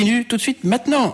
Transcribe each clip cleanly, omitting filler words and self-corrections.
Tout de suite maintenant.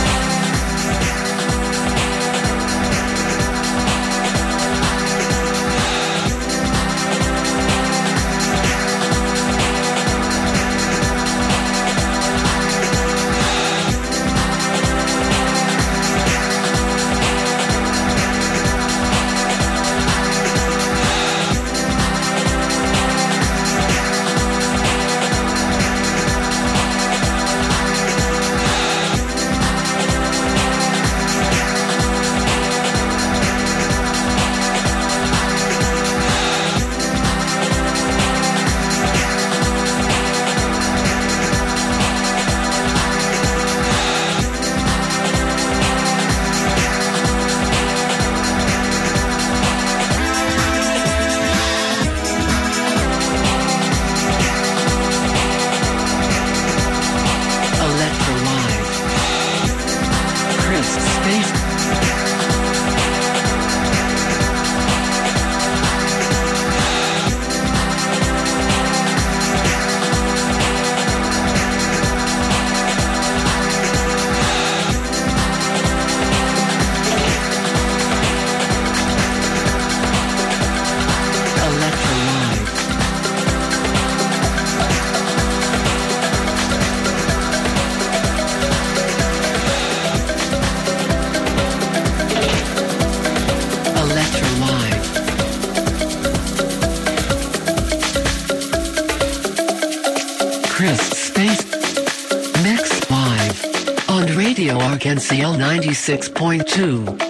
NCL 96.2.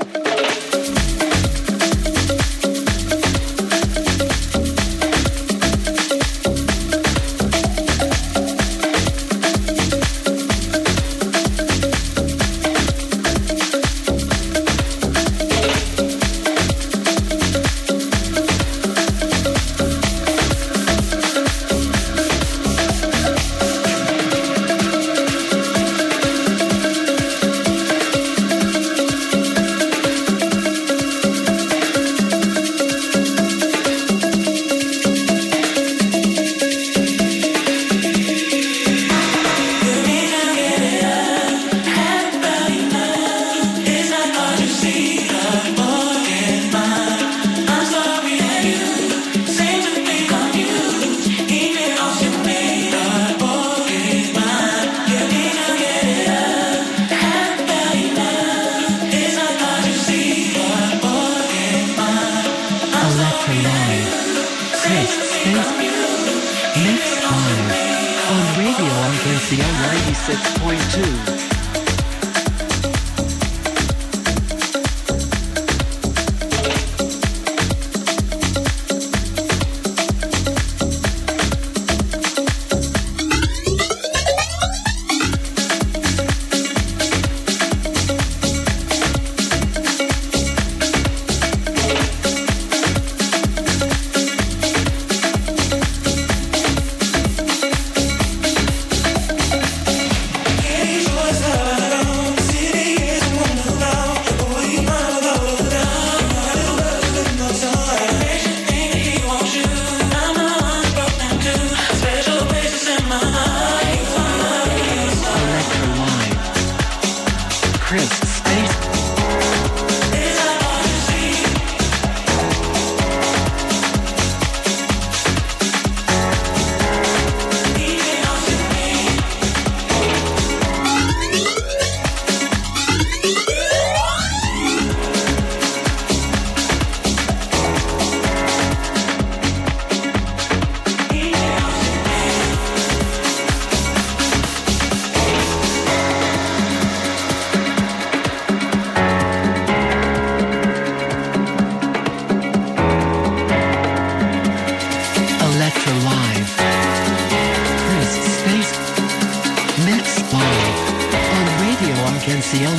NCL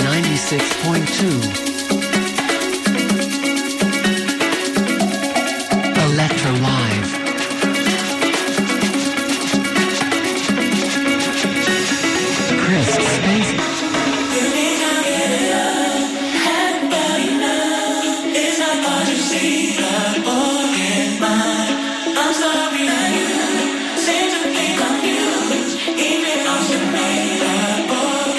96.2. Electro Live. Chris Space. Seem to be confused, even though you made up.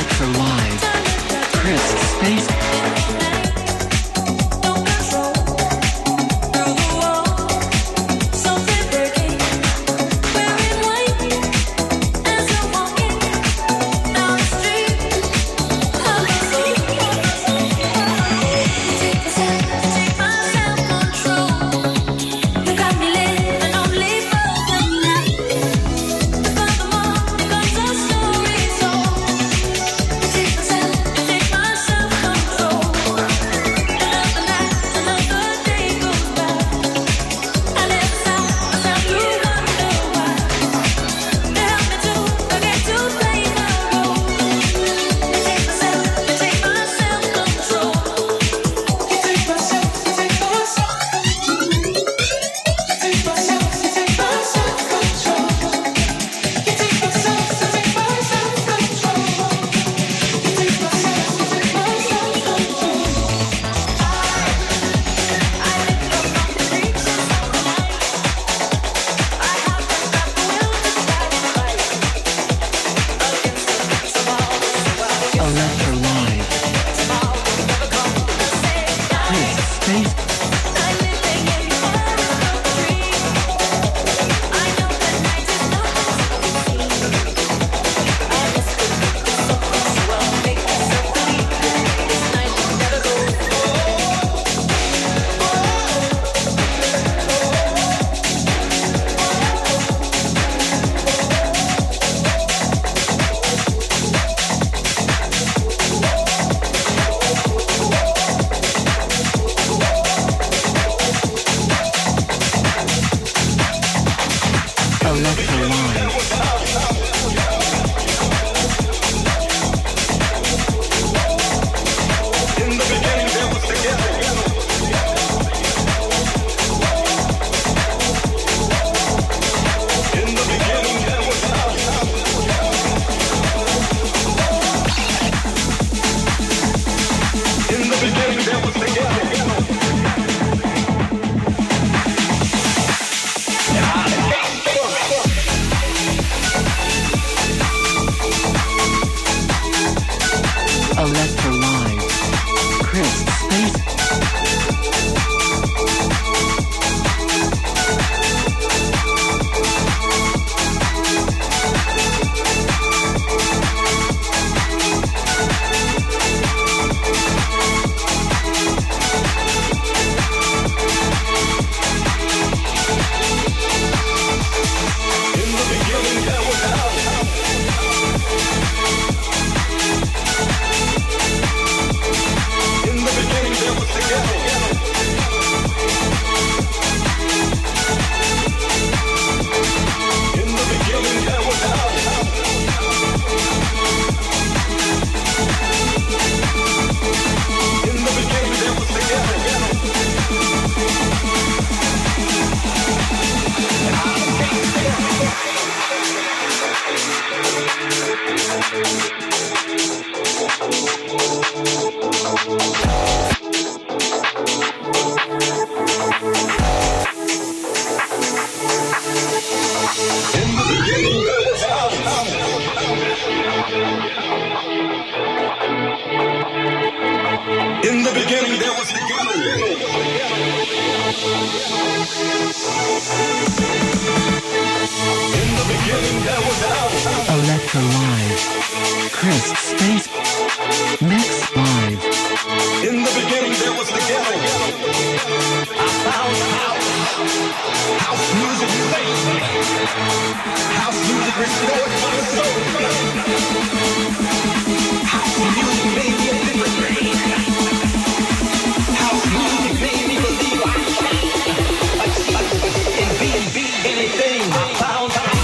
Electro Live. Chris Space. Electro Live. Chris Space. Mix Live. In the beginning there was the ghetto. I found house music saved me. House music restored my soul. House music made me a different man. House music made me believe I can be anything I found out.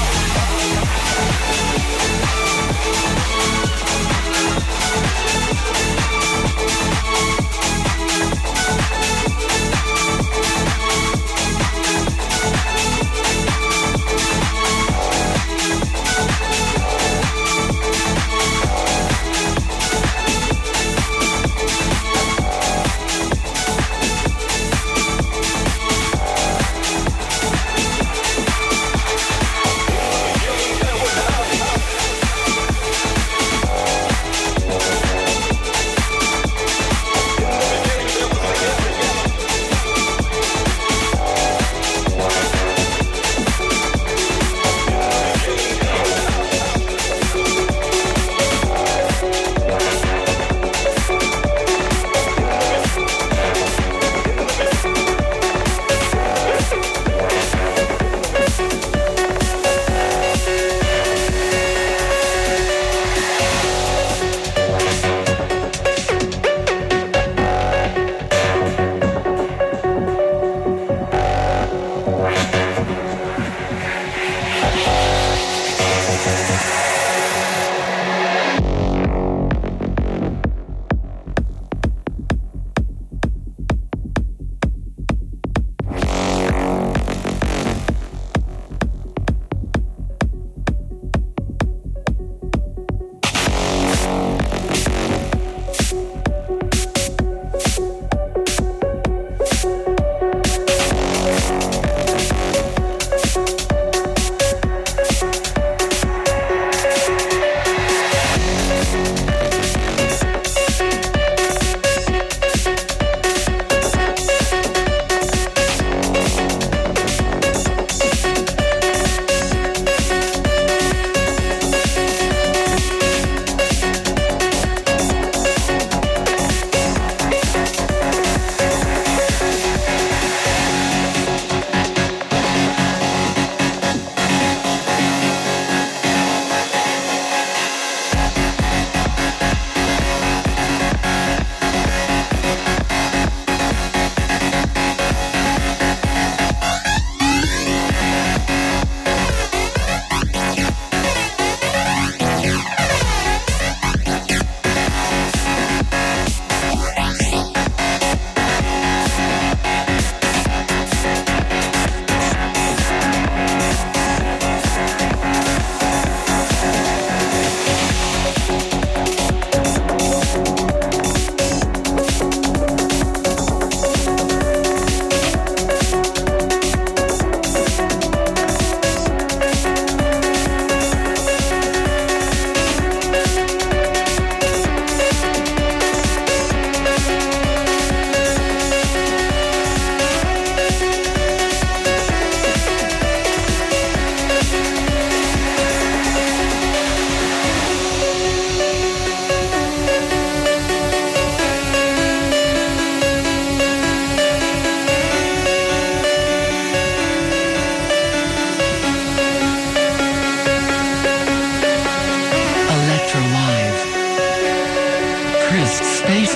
Chris Space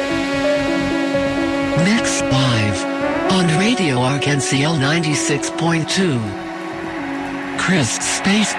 Mix Live on Radio Arc-en-Ciel 96.2. Chris Space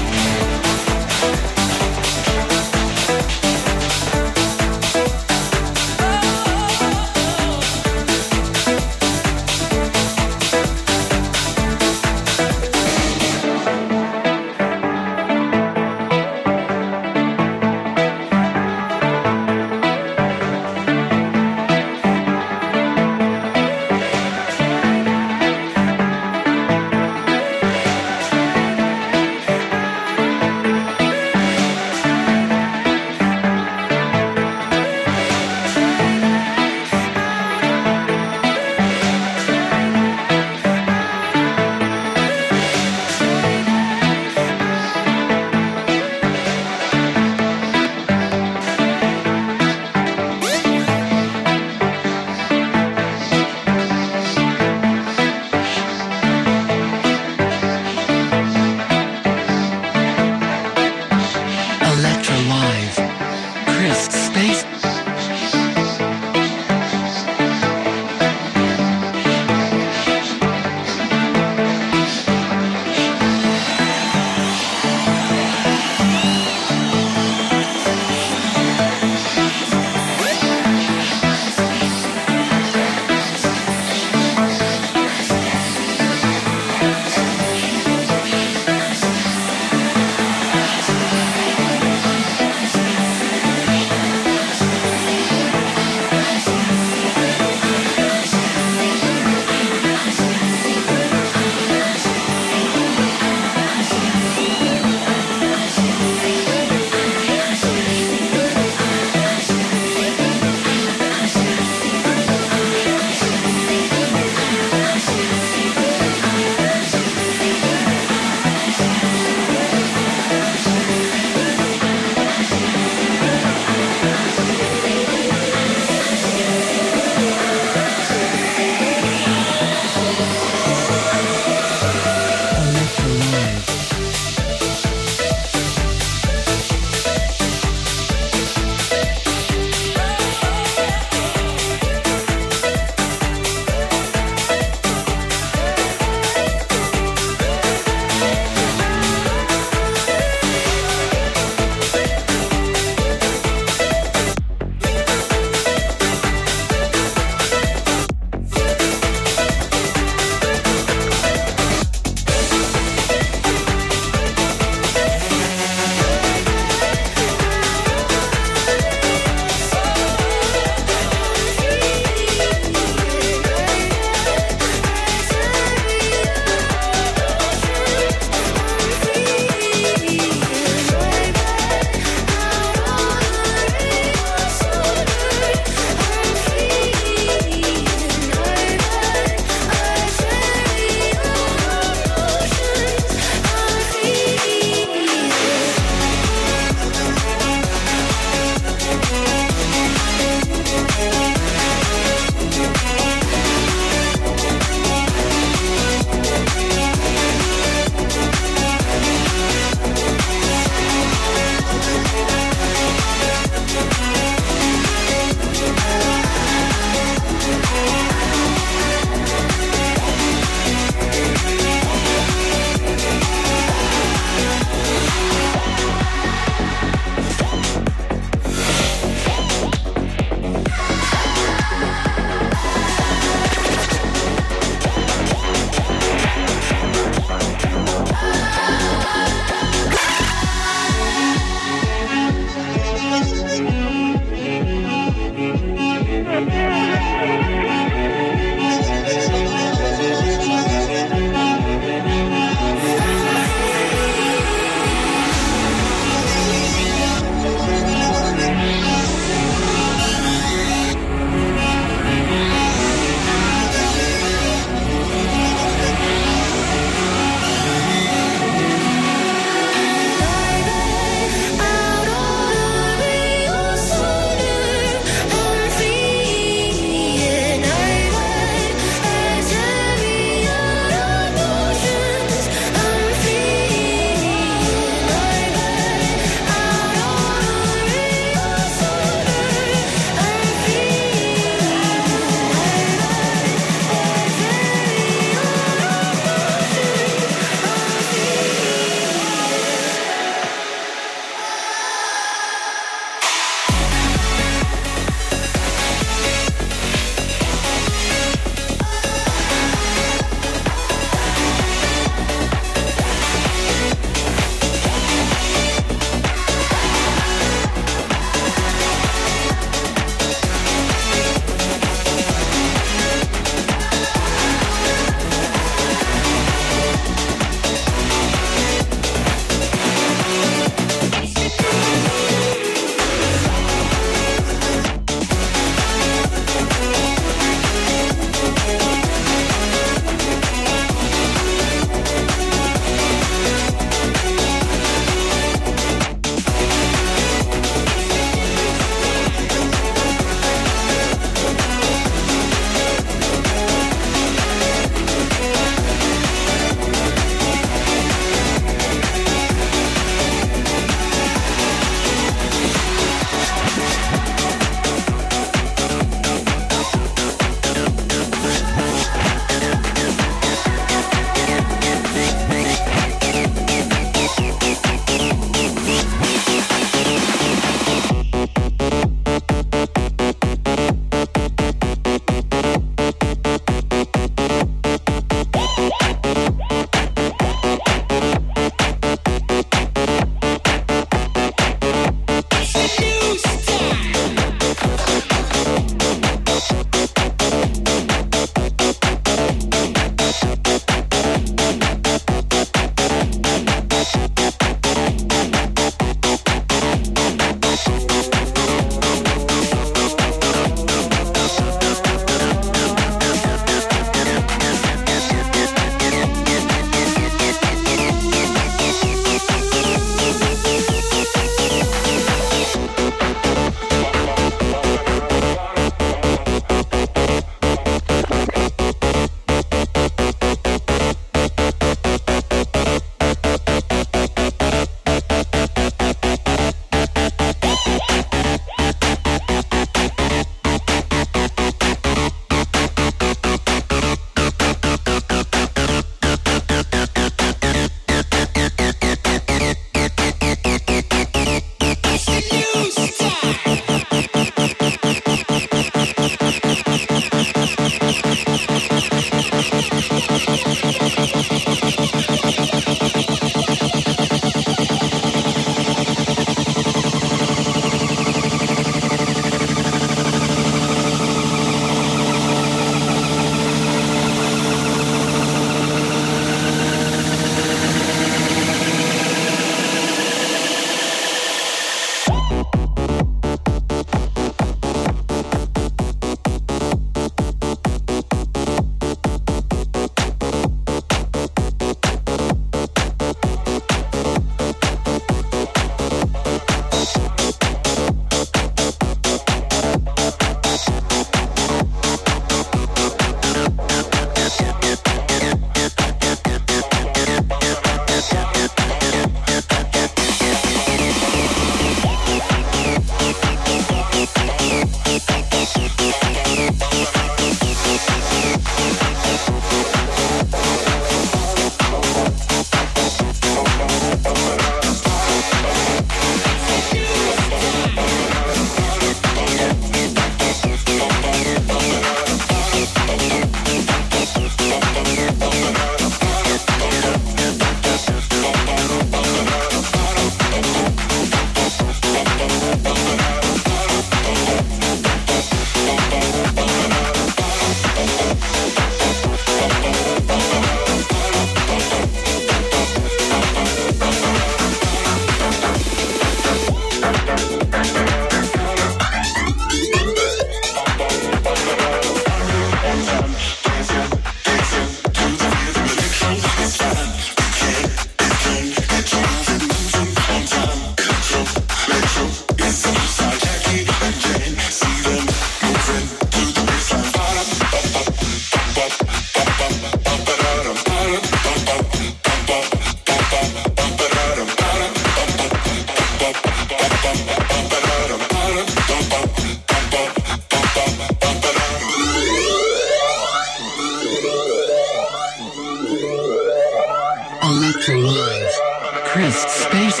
Space.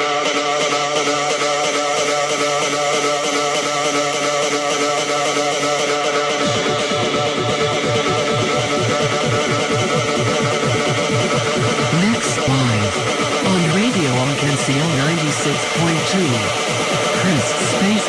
Next live on Radio Arkansas 96.2. Chris Space.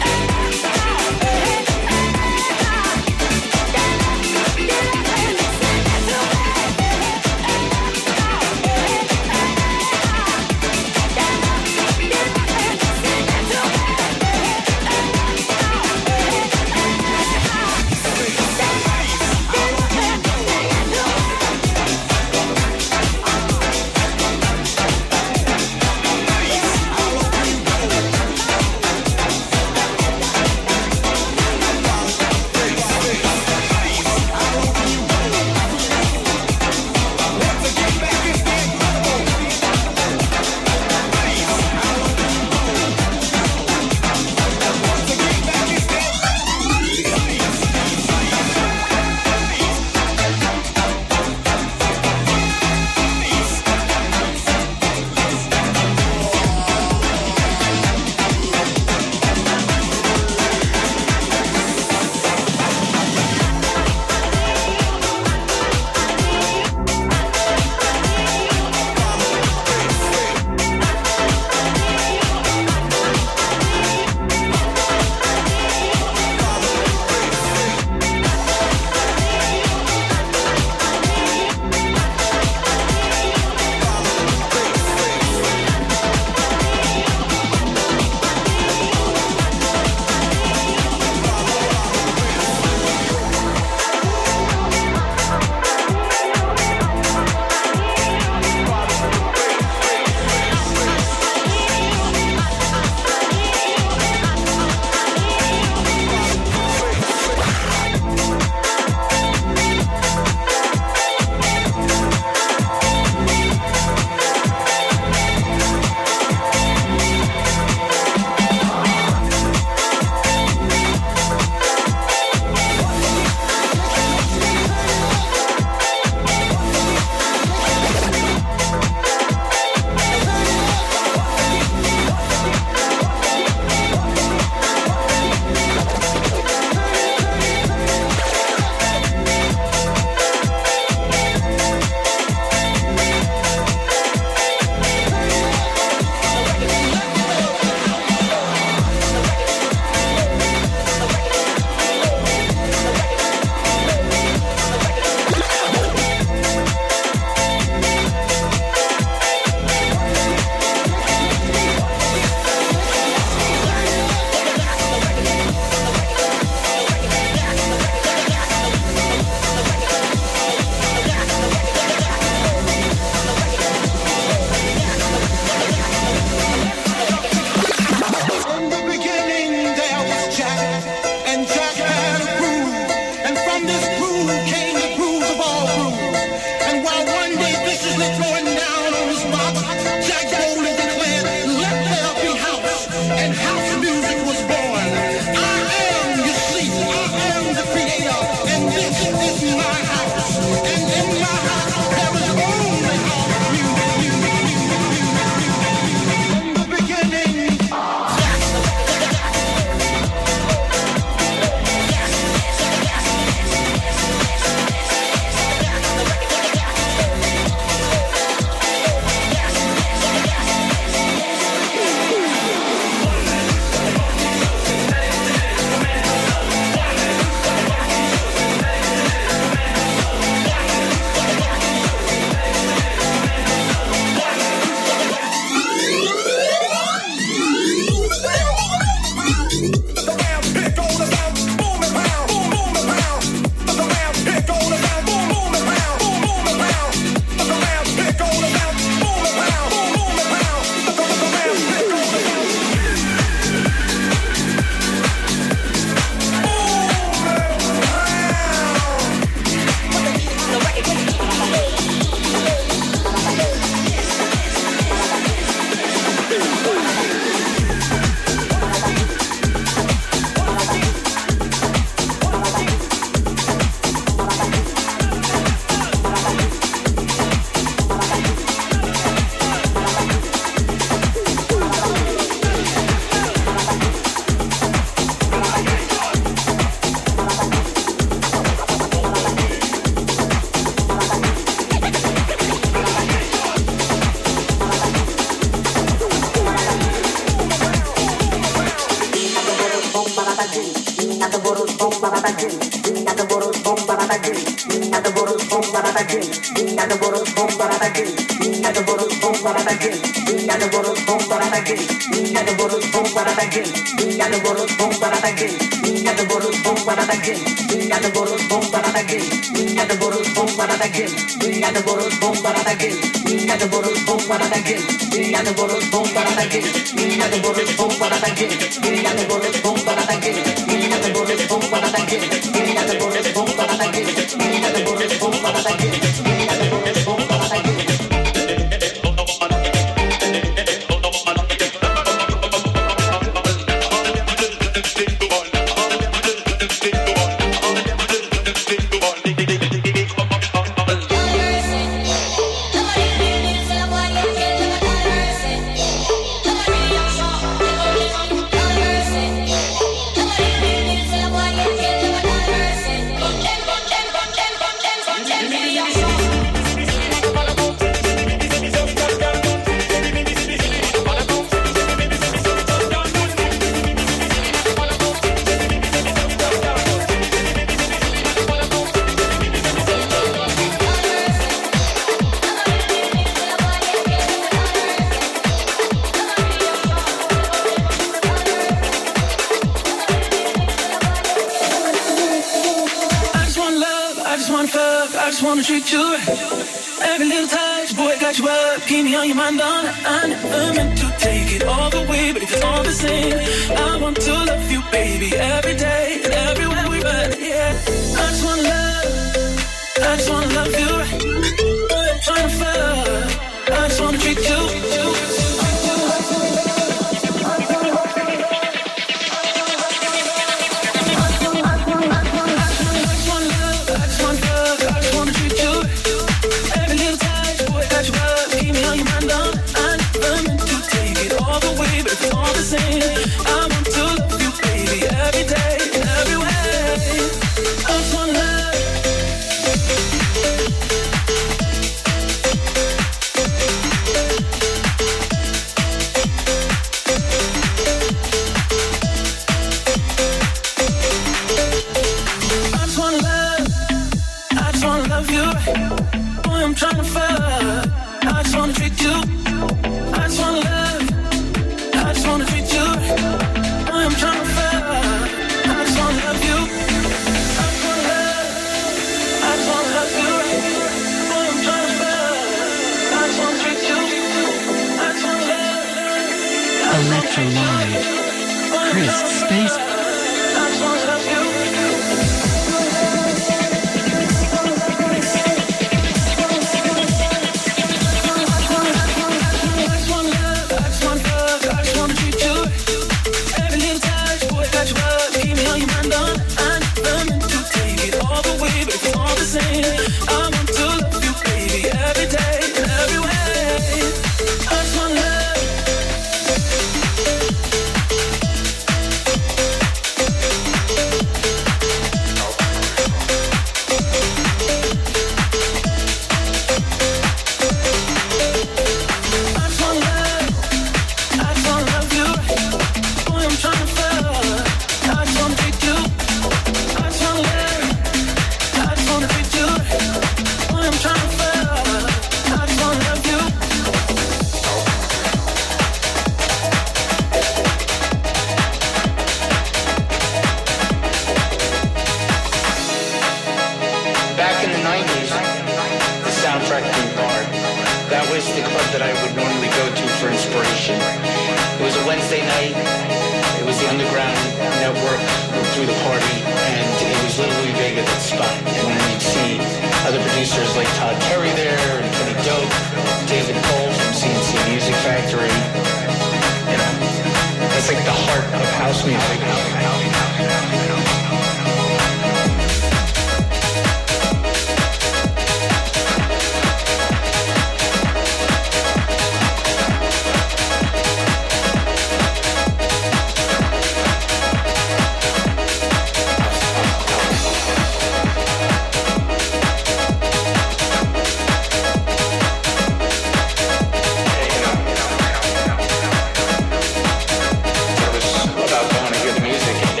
About going to hear the music.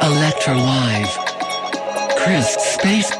Electro Live. Chris Space.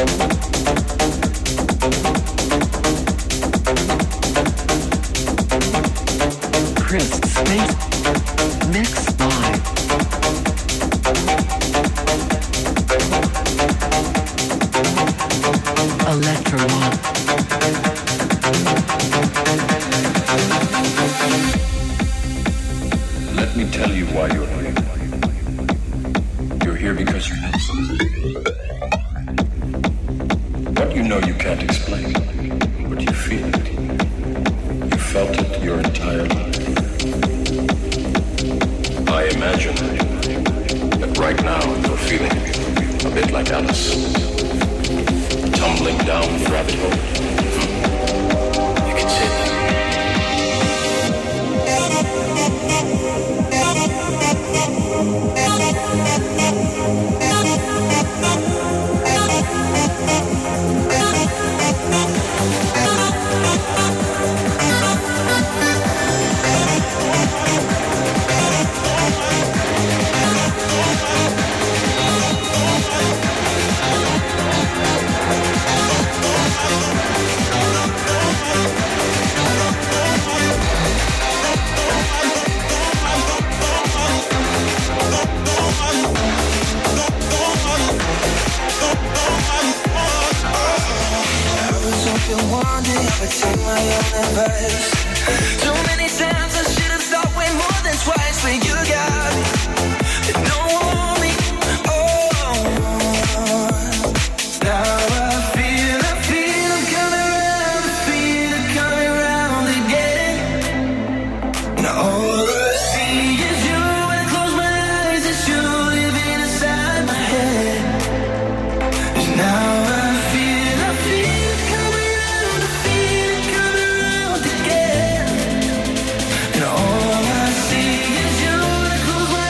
Chris Space Mix Live. Electro One. Let me tell you why you're here. You're here because you know something. What you know you can't explain, but you feel it. You felt it your entire life. I imagine that right now you're feeling a bit like Alice, tumbling down the rabbit hole. You can say that. Take my own advice. Too many times I should have thought way more than twice, but you got me. You don't want me. Oh, now I feel I'm coming around. I feel it coming round again. Now all I see is you when I close my eyes. It's you living inside my head. And now I feel it coming round. I feel it coming round again. And all I see is you when I close my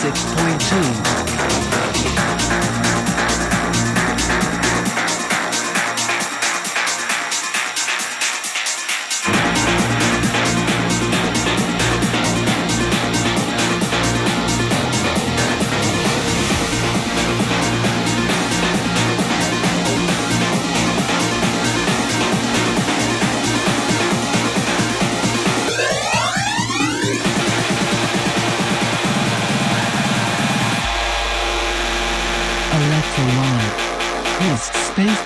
96.2. Space.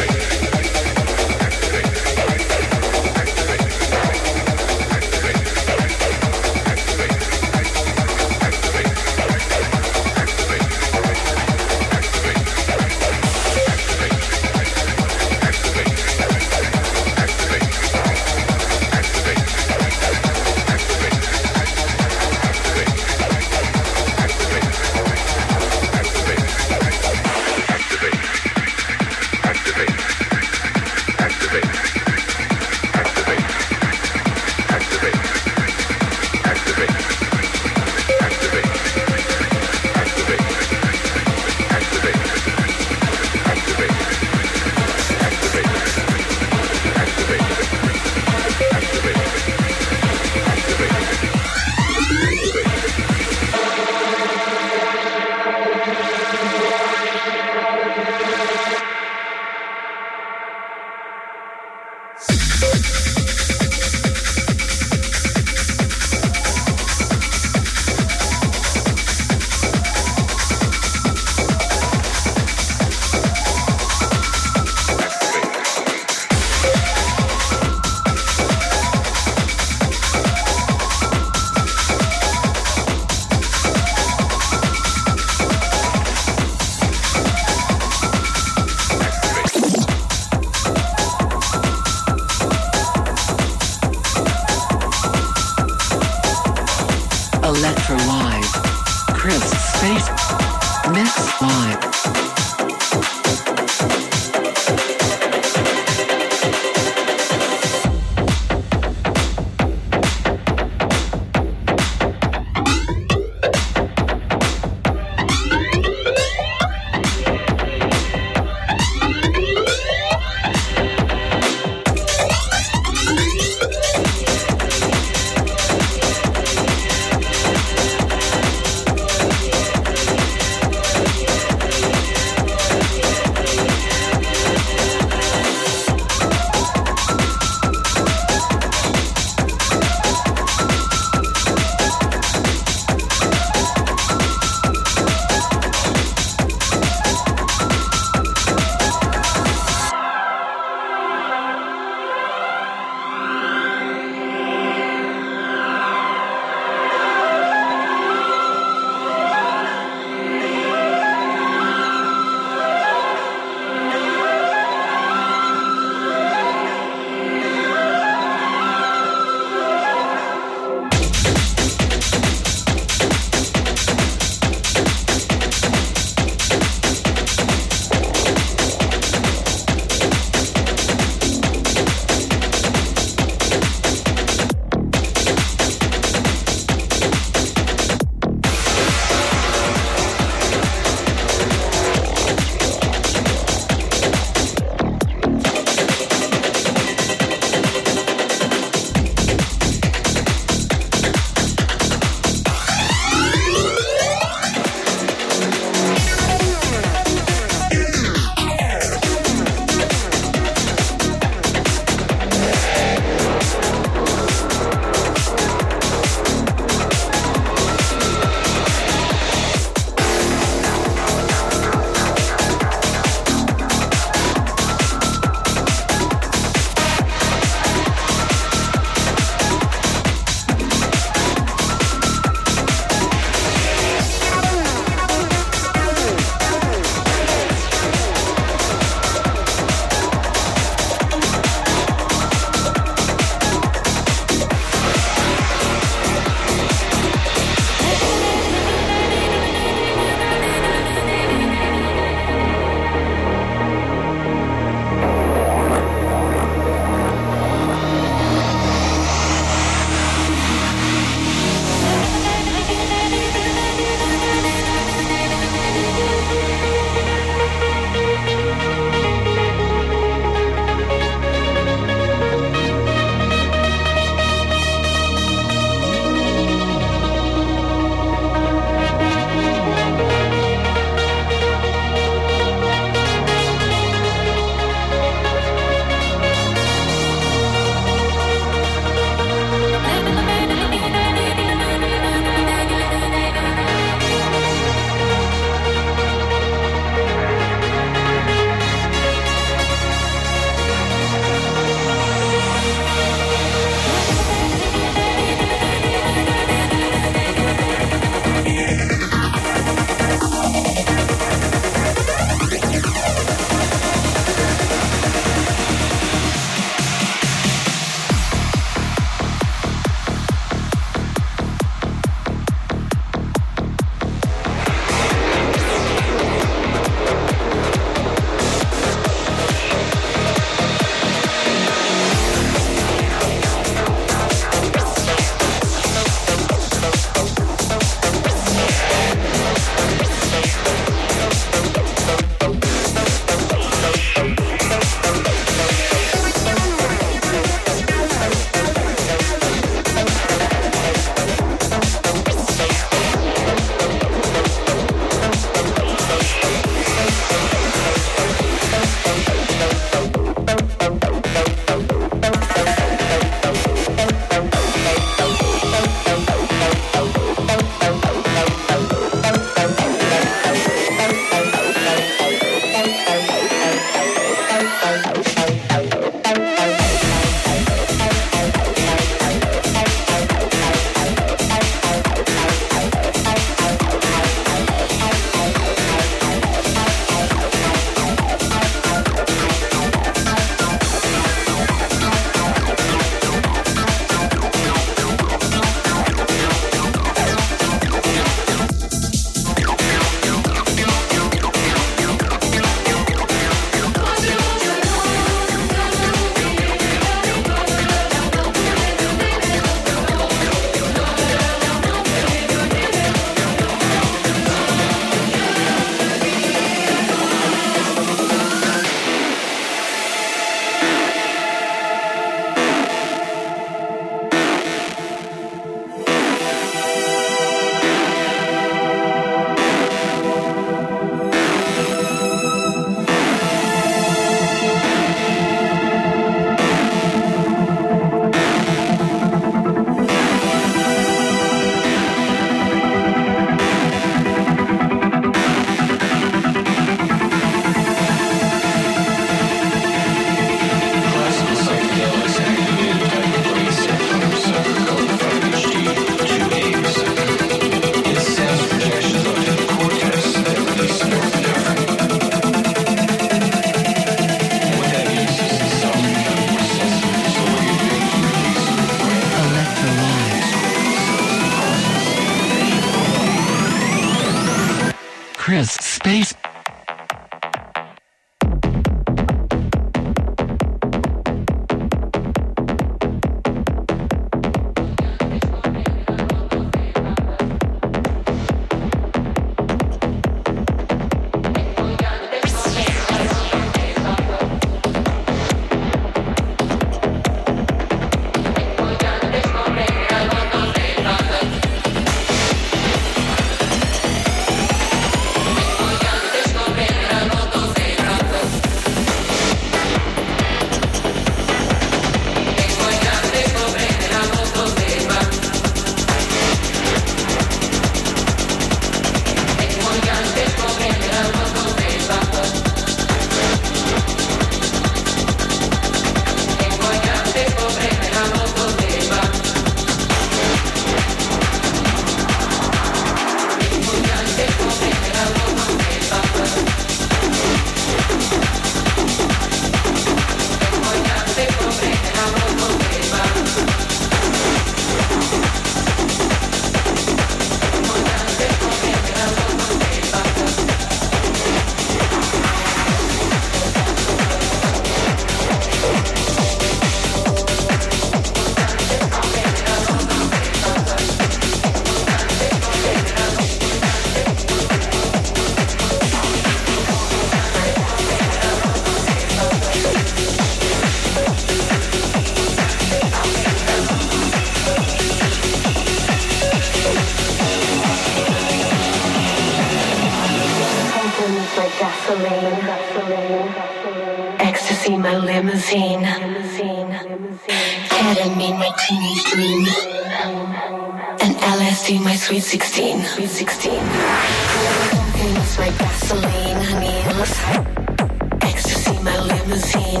Ecstasy, my limousine. Ketamine, my teenage dream. And LSD, my sweet 16. Cocaine is my gasoline, needles. Ecstasy, my limousine.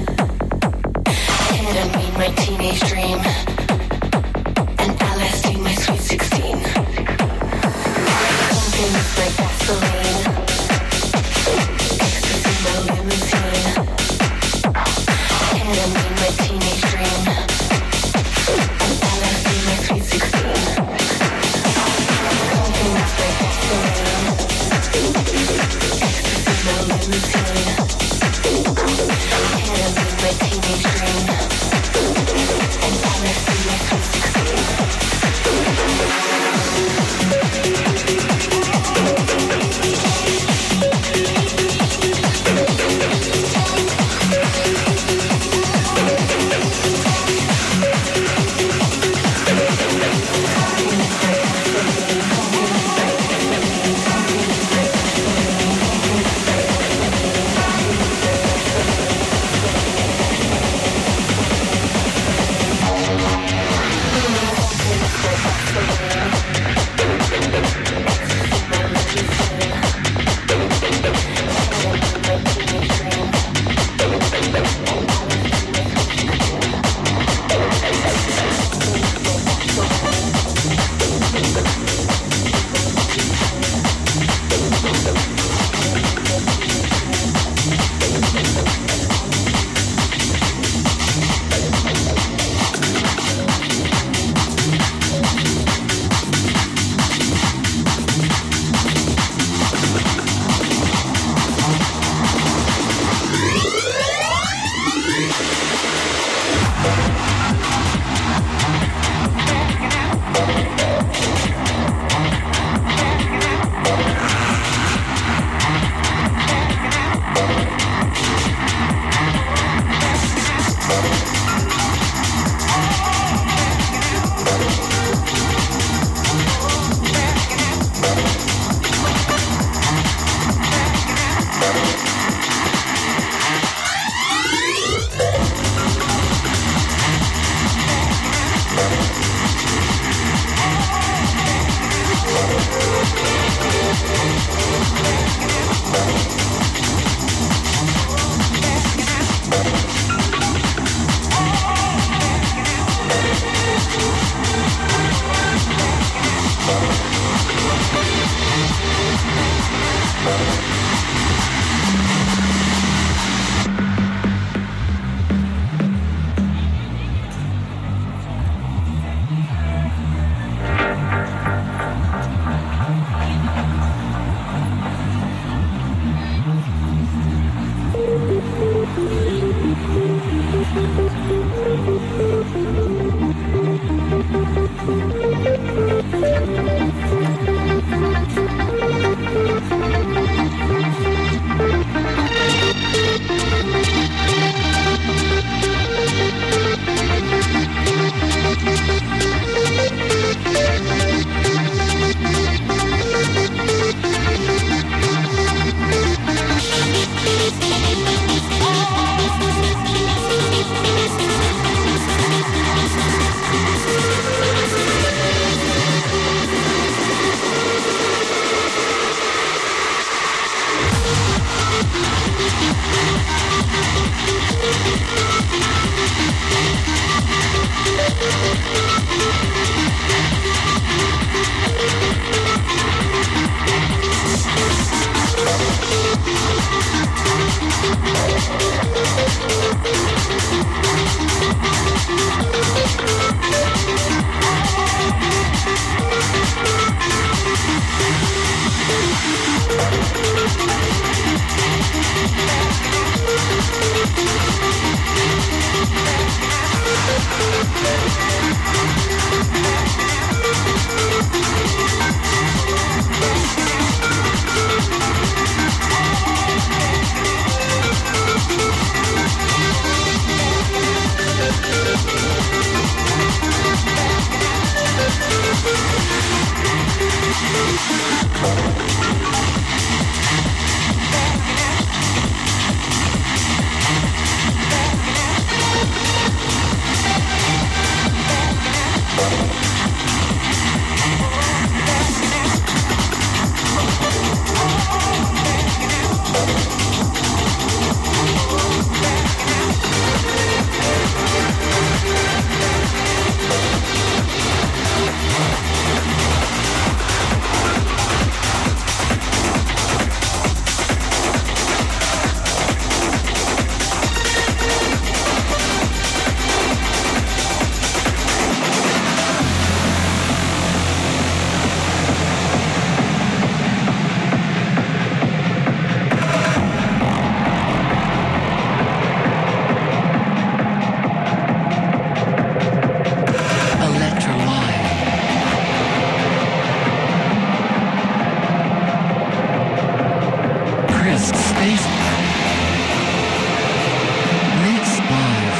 Ketamine, my teenage dream. And LSD, my sweet 16. Cocaine is my gasoline. Ecstasy, my limousine. Ketamine, my teenage dream. And LSD, my sweet 16. Cocaine is my gasoline. Ecstasy, my limousine. Ketamine, my teenage dream. And LSD, my sweet 16. Space Mix Live.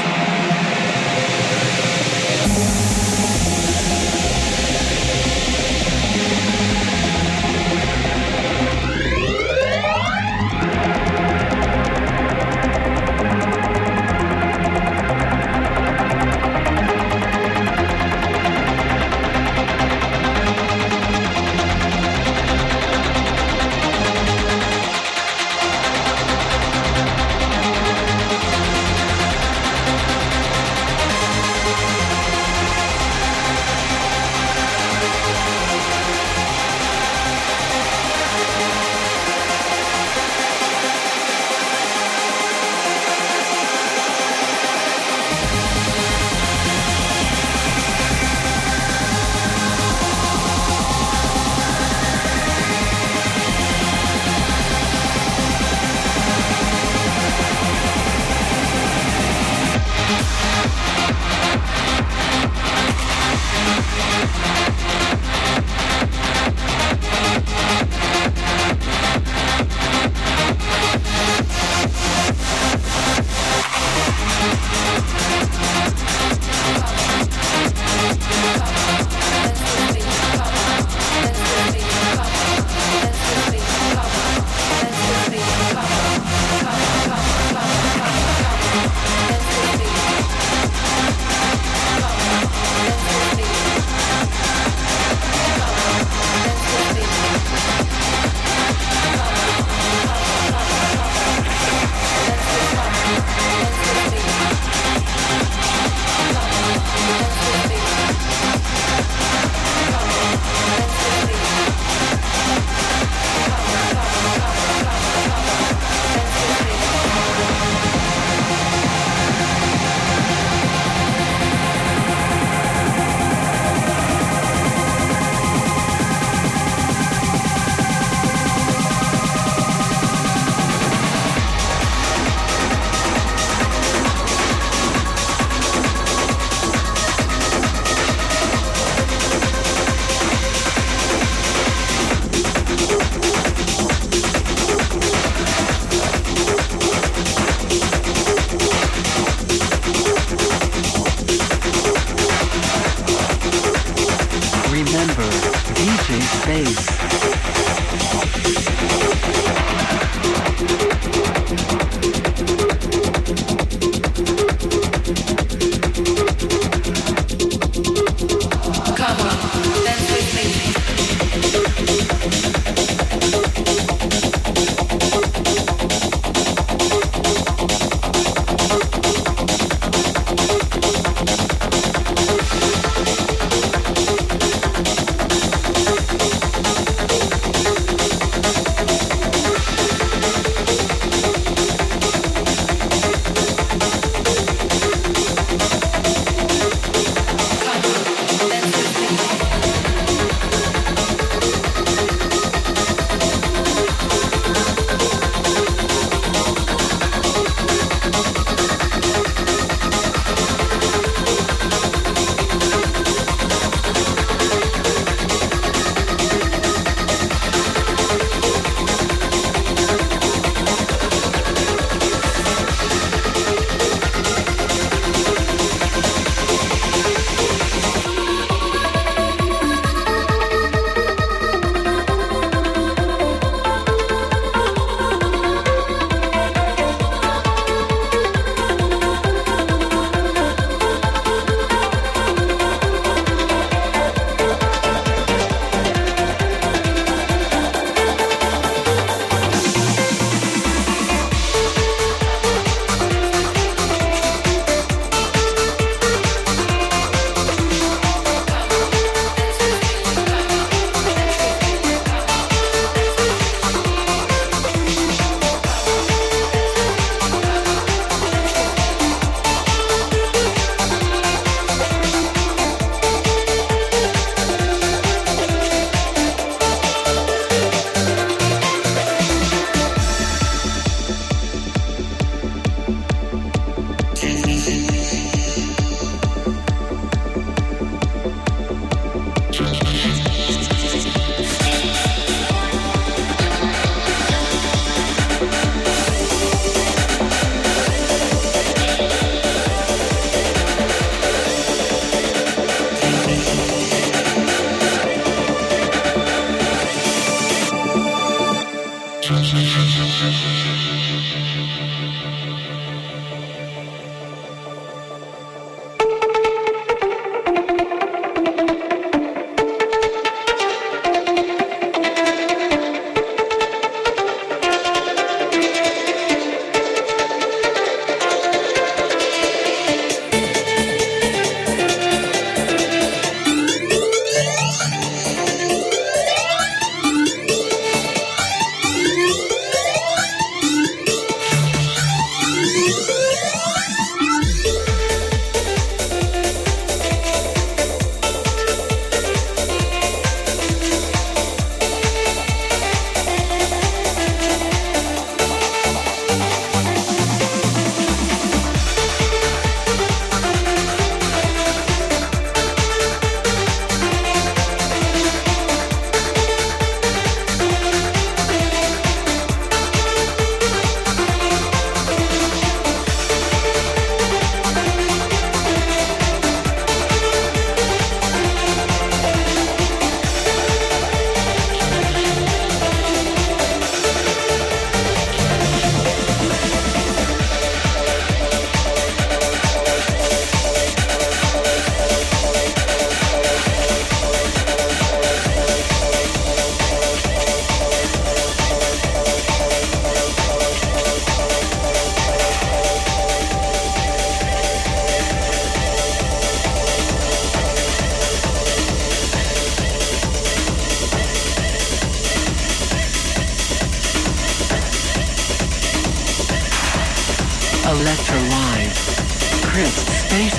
Electro Live. Chris Space.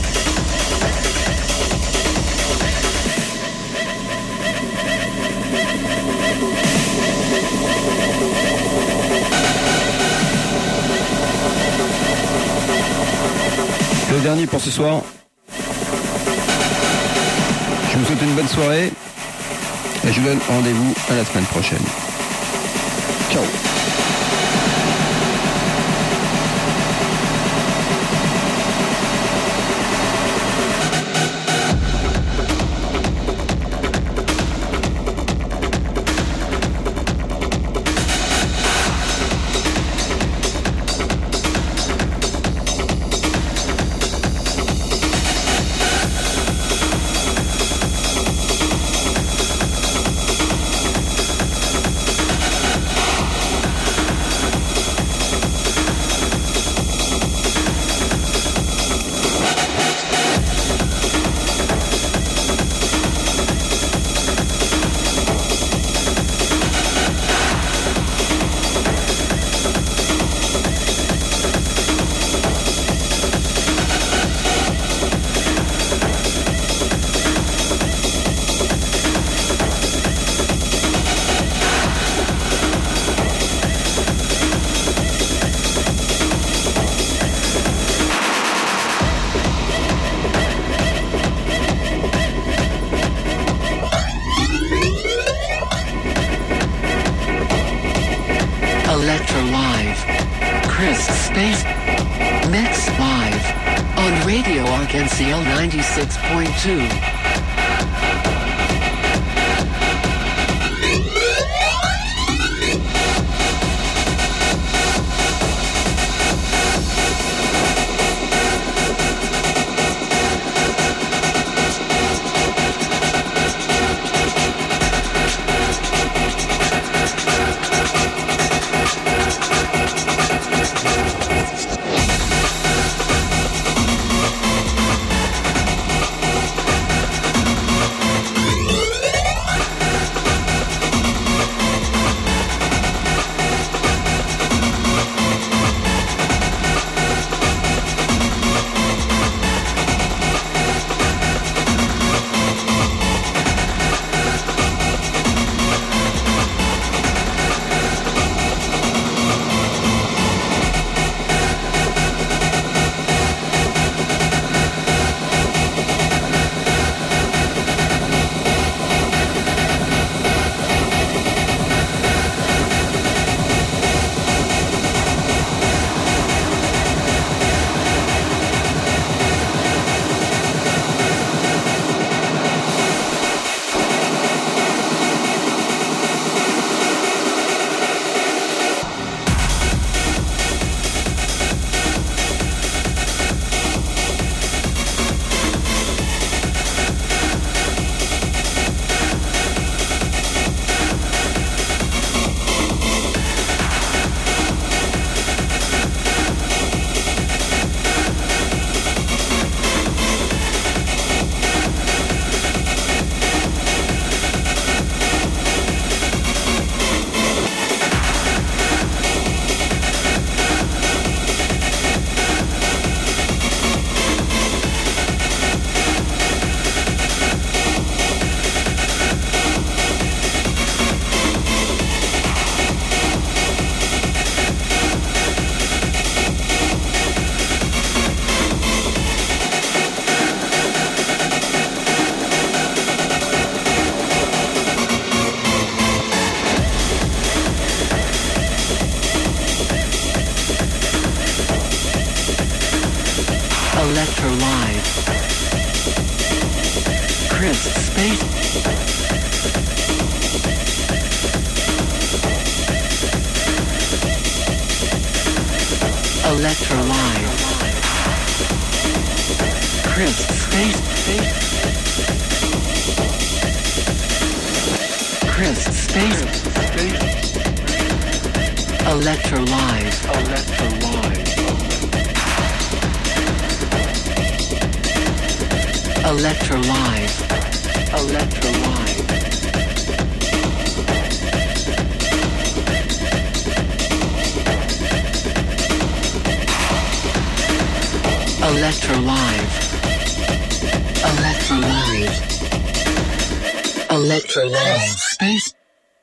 Le dernier pour ce soir. Je vous souhaite une bonne soirée et je vous donne rendez-vous à la semaine prochaine. Ciao. Electro Live. Chris Space. Mix Live. On Radio Arc-en-Ciel 96.2. Electro Live. Chris Space. Electro Live. Chris Space. Chris Space. Electro Live. Electro Live. Electro Live. Electro Live. Electro Live. Electro Live. Electro Live. Space.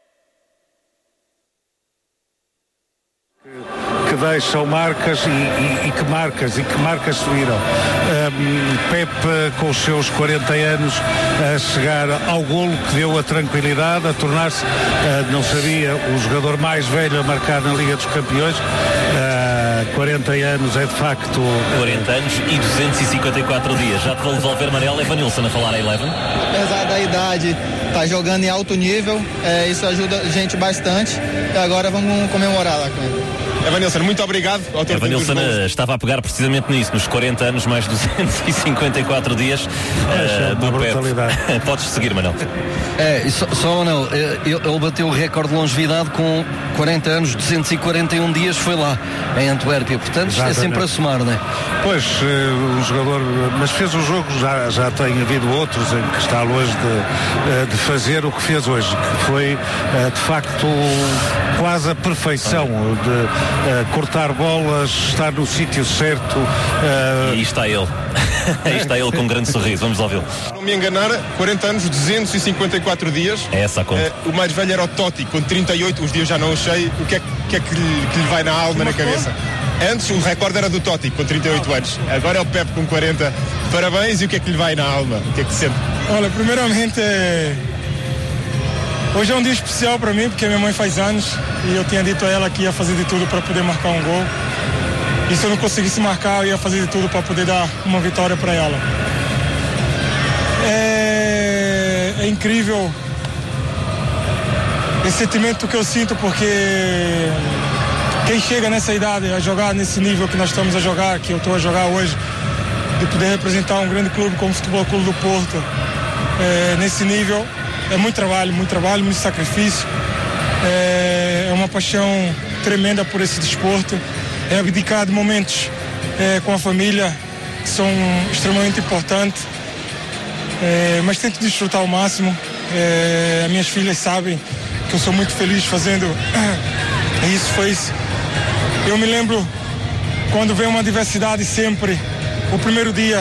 Que deixam marcas e que marcas subiram. Pepe, com os seus 40 anos, a chegar ao golo que deu a tranquilidade, a tornar-se, não sabia, o jogador mais velho a marcar na Liga dos Campeões. 40 anos é de facto... 40 anos e 254 dias. Já te vou devolver, Manel. Evanilson a falar a Eleven. Apesar da idade, tá jogando em alto nível, isso ajuda a gente bastante. E agora vamos comemorar lá com ele. Evanilson, muito obrigado. Evanilson estava a pegar precisamente nisso, nos 40 anos mais 254 dias do Pepe. Podes seguir, Manel. Só Manel, ele bateu o recorde de longevidade com 40 anos, 241 dias, foi lá em Antuérpia, portanto exatamente. É sempre a somar, não é? Pois, um jogador, mas fez o jogo, já tem havido outros em que está longe de fazer o que fez hoje, que foi de facto quase a perfeição de cortar bolas, estar no sítio certo. E aí está ele. Aí está ele com um grande sorriso. Vamos ouvi-lo. Se não me enganar, 40 anos, 254 dias. É essa a conta. O mais velho era o Totti, com 38, os dias já não achei. O que é que lhe vai na alma, na cabeça? Antes o recorde era do Totti, com 38 anos. Agora é o Pepe com 40. Parabéns, e o que é que lhe vai na alma? O que é que sente? Olha, primeiramente, hoje é um dia especial para mim, porque minha mãe faz anos e eu tinha dito a ela que ia fazer de tudo para poder marcar um gol. E se eu não conseguisse marcar, eu ia fazer de tudo para poder dar uma vitória para ela. É incrível esse sentimento que eu sinto, porque quem chega nessa idade a jogar nesse nível que nós estamos a jogar, que eu estou a jogar hoje, de poder representar um grande clube como o Futebol Clube do Porto, nesse nível, é muito trabalho, muito sacrifício, é uma paixão tremenda por esse desporto, é abdicar de momentos com a família que são extremamente importantes, mas tento desfrutar ao máximo. As minhas filhas sabem que eu sou muito feliz fazendo isso. Eu me lembro quando vem uma adversidade sempre, o primeiro dia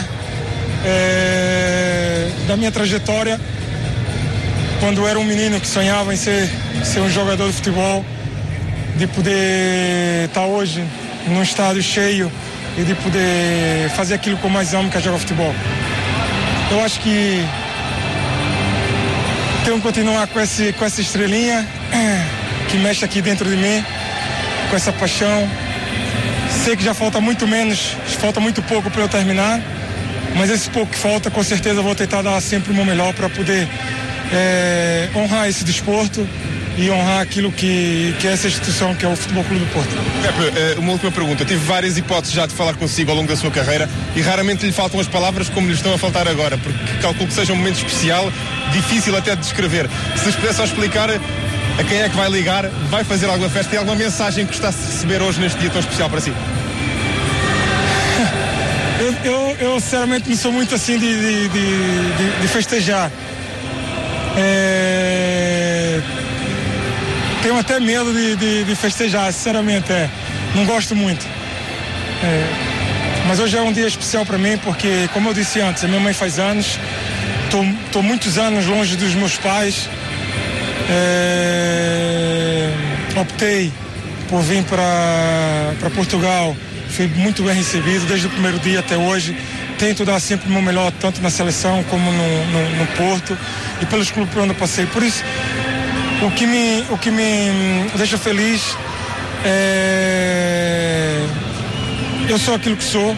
da minha trajetória, quando eu era um menino que sonhava em ser um jogador de futebol, de poder estar hoje num estádio cheio e de poder fazer aquilo que eu mais amo, que é jogar futebol. Eu acho que tenho que continuar com essa estrelinha que mexe aqui dentro de mim, com essa paixão. Sei que já falta muito pouco para eu terminar, mas esse pouco que falta, com certeza eu vou tentar dar sempre o meu melhor para poder honrar esse desporto e honrar aquilo que é essa instituição, que é o Futebol Clube do Porto. Pepe, uma última pergunta. Tive várias hipóteses já de falar consigo ao longo da sua carreira e raramente lhe faltam as palavras como lhe estão a faltar agora, porque calculo que seja um momento especial, difícil até de descrever. Se lhes pudesse só explicar a quem é que vai ligar, vai fazer alguma festa, tem alguma mensagem que gostasse de receber hoje neste dia tão especial para si? Eu sinceramente não sou muito assim de festejar. Tenho até medo de festejar, sinceramente, não gosto muito. Mas hoje é um dia especial para mim, porque, como eu disse antes, a minha mãe faz anos, estou muitos anos longe dos meus pais, optei por vir para Portugal, fui muito bem recebido desde o primeiro dia até hoje, tento dar sempre o meu melhor, tanto na seleção como no Porto e pelos clubes por onde eu passei. Por isso, o que me deixa feliz eu sou aquilo que sou,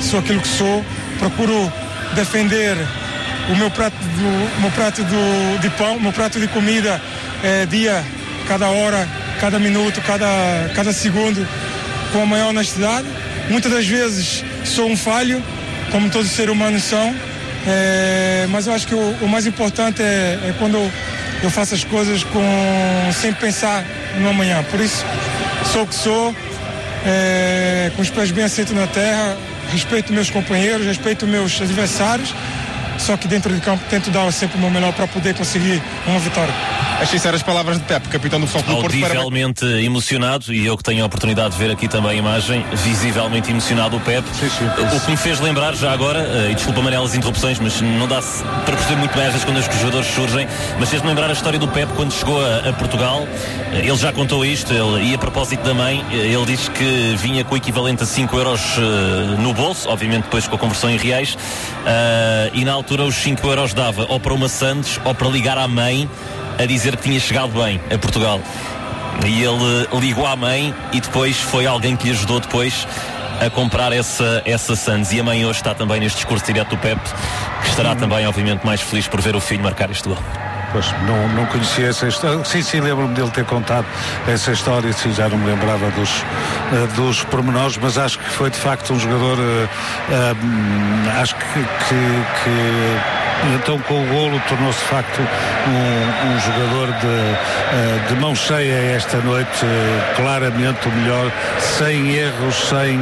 sou aquilo que sou, procuro defender o meu prato de pão, meu prato de comida, dia, cada hora, cada minuto, cada segundo, com a maior honestidade. Muitas das vezes sou um falho, como todos os seres humanos são, mas eu acho que o mais importante é quando eu faço as coisas sem pensar no amanhã. Por isso, sou o que sou, com os pés bem assentos na terra, respeito meus companheiros, respeito meus adversários, só que dentro de campo tento dar sempre o meu melhor para poder conseguir uma vitória. As sinceras palavras de Pepe, capitão do Futebol Clube do Porto. Audivelmente emocionado, e eu que tenho a oportunidade de ver aqui também a imagem, visivelmente emocionado o Pepe. Sim. O que me fez lembrar já agora, e desculpa Manel as interrupções, mas não dá para perceber muito bem às vezes quando os jogadores surgem, mas fez-me lembrar a história do Pepe quando chegou a Portugal. Ele já contou isto, e a propósito da mãe, ele disse que vinha com o equivalente a 5 euros no bolso, obviamente depois com a conversão em reais, e na altura os 5 euros dava ou para uma sandes ou para ligar à mãe a dizer que tinha chegado bem a Portugal. E ele ligou à mãe e depois foi alguém que lhe ajudou depois a comprar essa Sands. E a mãe hoje está também neste discurso direto do Pepe, que estará também obviamente mais feliz por ver o filho marcar este gol. Pois, não conhecia essa história. Sim, lembro-me dele ter contado essa história, sim, já não me lembrava dos pormenores, mas acho que foi de facto um jogador, acho que então com o golo tornou-se de facto um jogador de mão cheia esta noite, claramente o melhor, sem erros,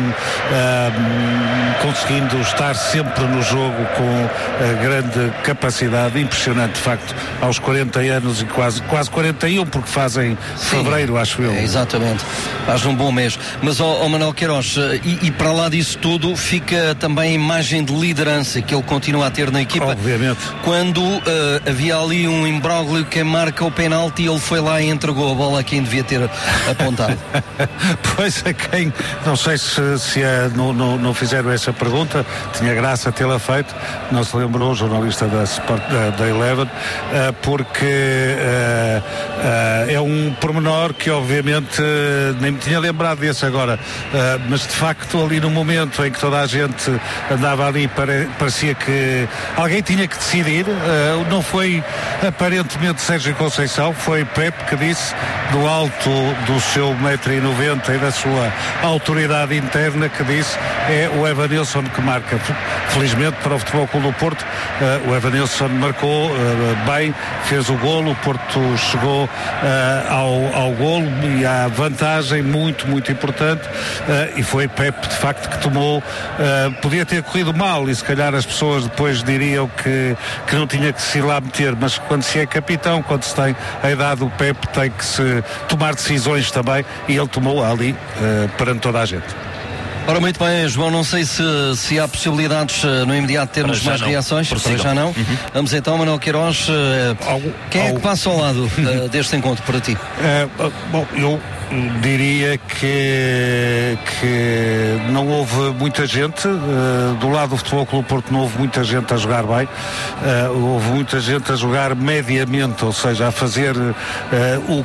conseguindo estar sempre no jogo com grande capacidade, impressionante de facto, aos 40 anos e quase 41, porque fazem fevereiro, acho eu. Exatamente, faz um bom mês. Mas Manuel Queiroz, e para lá disso tudo fica também a imagem de liderança que ele continua a ter na equipa. Obviamente. Quando havia ali um imbróglio, quem marca o penalti, ele foi lá e entregou a bola a quem devia ter apontado. Pois é, quem, não sei se não fizeram essa pergunta, tinha graça tê-la feito, não se lembrou o jornalista da Eleven, porque é um pormenor que obviamente nem me tinha lembrado desse agora, mas de facto ali no momento em que toda a gente andava ali, parecia que alguém tinha que decidir, não foi aparentemente Sérgio Conceição, foi Pepe que disse, do alto do seu 1,90 m e da sua autoridade interna, que disse, é o Evanilson que marca. Felizmente para o Futebol Clube do Porto, o Evanilson marcou bem, fez o golo, o Porto chegou ao golo e à vantagem muito importante, e foi Pepe de facto que tomou, podia ter corrido mal e se calhar as pessoas depois diriam que não tinha que se ir lá meter, mas quando se é capitão, quando se tem a idade do Pepe, tem que se tomar decisões também, e ele tomou ali perante toda a gente. Ora, muito bem, João, não sei se há possibilidades no imediato termos mais reações. Para já não. Vamos então, Manuel Queiroz, quem é que passa ao lado deste encontro para ti? Bom, eu diria que não houve muita gente do lado do Futebol Clube do Porto, não houve muita gente a jogar bem, houve muita gente a jogar mediamente, ou seja, a fazer o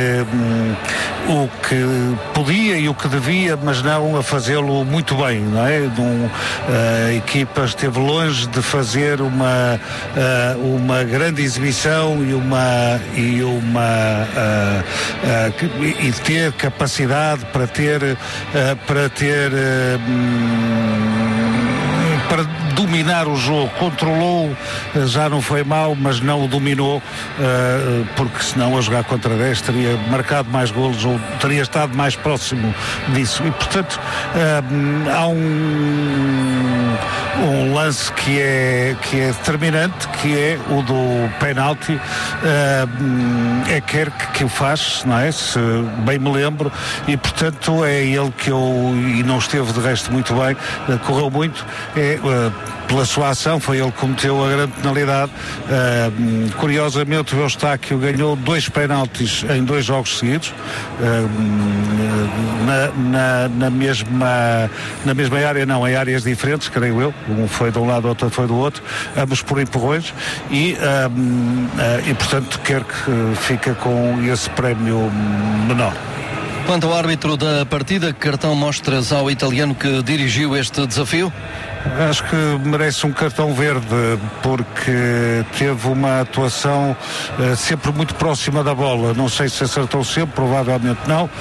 que podia e o que devia, mas não a fazê-lo muito bem, não é? A equipa esteve longe de fazer uma grande exibição e ter capacidade para dominar o jogo. Controlou, já não foi mau, mas não o dominou, porque senão a jogar contra 10 teria marcado mais golos ou teria estado mais próximo disso. E portanto há um lance que é determinante, que é o do penalti. É Kerk que o faz, não é? Se bem me lembro, e portanto é ele que e não esteve de resto muito bem, correu muito, pela sua ação, foi ele que cometeu a grande penalidade. Curiosamente o Eustáquio ganhou 2 penaltis em 2 jogos seguidos, na mesma área, não, em áreas diferentes, creio eu, um foi de um lado, outro foi do outro, ambos por empurrões, e portanto quero que fica com esse prémio menor. Quanto ao árbitro da partida, que cartão mostras ao italiano que dirigiu este desafio? Acho que merece um cartão verde, porque teve uma atuação sempre muito próxima da bola. Não sei se acertou sempre, provavelmente não,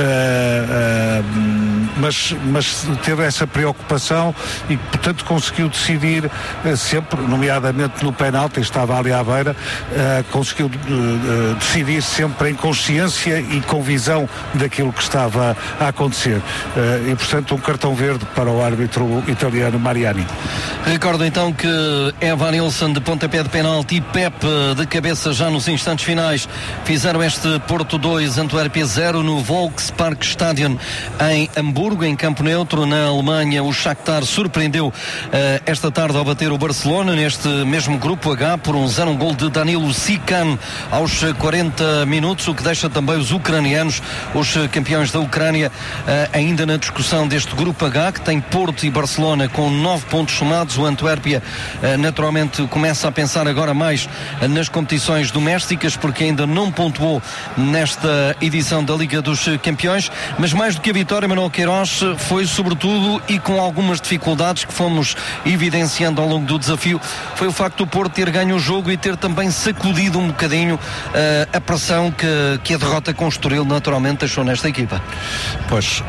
mas teve essa preocupação e, portanto, conseguiu decidir sempre, nomeadamente no penalti, estava ali à beira, conseguiu decidir sempre em consciência e com visão daquilo que estava a acontecer. E, portanto, um cartão verde para o árbitro italiano Mariani. Recordo então que Evanilson de pontapé de penalti e Pepe de cabeça já nos instantes finais fizeram este Porto 2, Antuérpia 0 no Volksparkstadion em Hamburgo, em campo neutro. Na Alemanha, o Shakhtar surpreendeu esta tarde ao bater o Barcelona neste mesmo grupo H por um gol de Danilo Sikan aos 40 minutos, o que deixa também os ucranianos, os campeões da Ucrânia, ainda na discussão deste grupo H, que tem Porto e Barcelona com 9 pontos somados. O Antuérpia naturalmente começa a pensar agora mais nas competições domésticas, porque ainda não pontuou nesta edição da Liga dos Campeões, mas mais do que a vitória, Manuel Queiroz, foi sobretudo, e com algumas dificuldades que fomos evidenciando ao longo do desafio, foi o facto do Porto ter ganho o jogo e ter também sacudido um bocadinho a pressão que a derrota com o Estoril naturalmente deixou nesta equipa. Pois,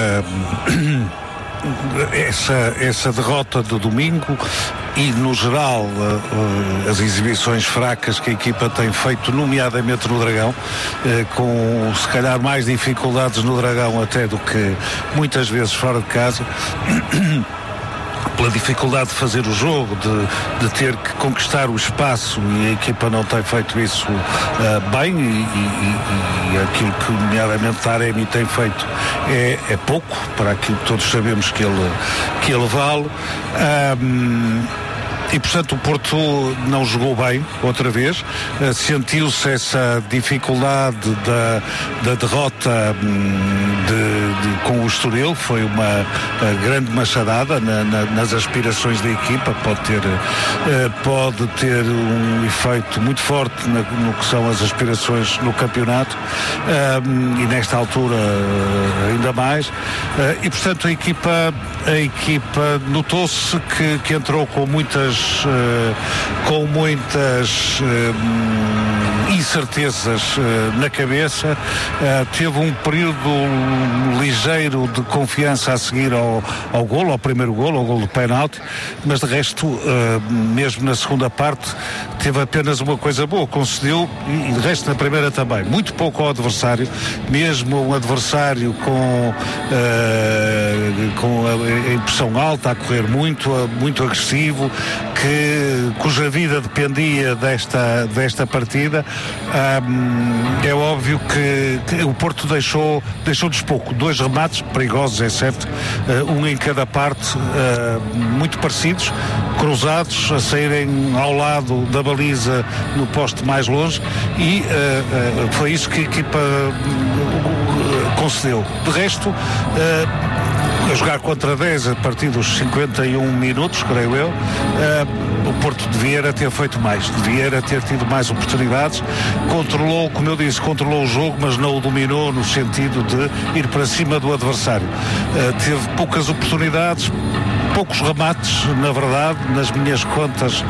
essa derrota de domingo e, no geral, as exibições fracas que a equipa tem feito, nomeadamente no Dragão, com se calhar mais dificuldades no Dragão até do que muitas vezes fora de casa, pela dificuldade de fazer o jogo, de ter que conquistar o espaço, e a equipa não tem feito isso bem, e aquilo que nomeadamente Taremi tem feito é pouco para aquilo que todos sabemos que ele vale. E, portanto, o Porto não jogou bem outra vez, sentiu-se essa dificuldade da derrota com o Estoril. Foi uma grande machadada nas aspirações da equipa, pode ter um efeito muito forte no que são as aspirações no campeonato, e nesta altura ainda mais, e, portanto, a equipa notou-se que entrou com muitas incertezas na cabeça. Teve um período ligeiro de confiança a seguir ao golo, ao primeiro golo, ao golo de penalti, mas de resto, mesmo na segunda parte, teve apenas uma coisa boa, concedeu, e de resto na primeira também, muito pouco ao adversário, mesmo um adversário com a impressão alta, a correr muito agressivo, cuja vida dependia desta partida. É óbvio que o Porto deixou-lhes pouco. 2 remates perigosos, é certo, um em cada parte, muito parecidos, cruzados, a saírem ao lado da baliza no poste mais longe, e foi isso que a equipa concedeu. De resto, a jogar contra 10 a partir dos 51 minutos, creio eu, o Porto devia ter feito mais, devia ter tido mais oportunidades. Controlou, como eu disse, o jogo, mas não o dominou no sentido de ir para cima do adversário. Teve poucas oportunidades, poucos remates, na verdade, nas minhas contas,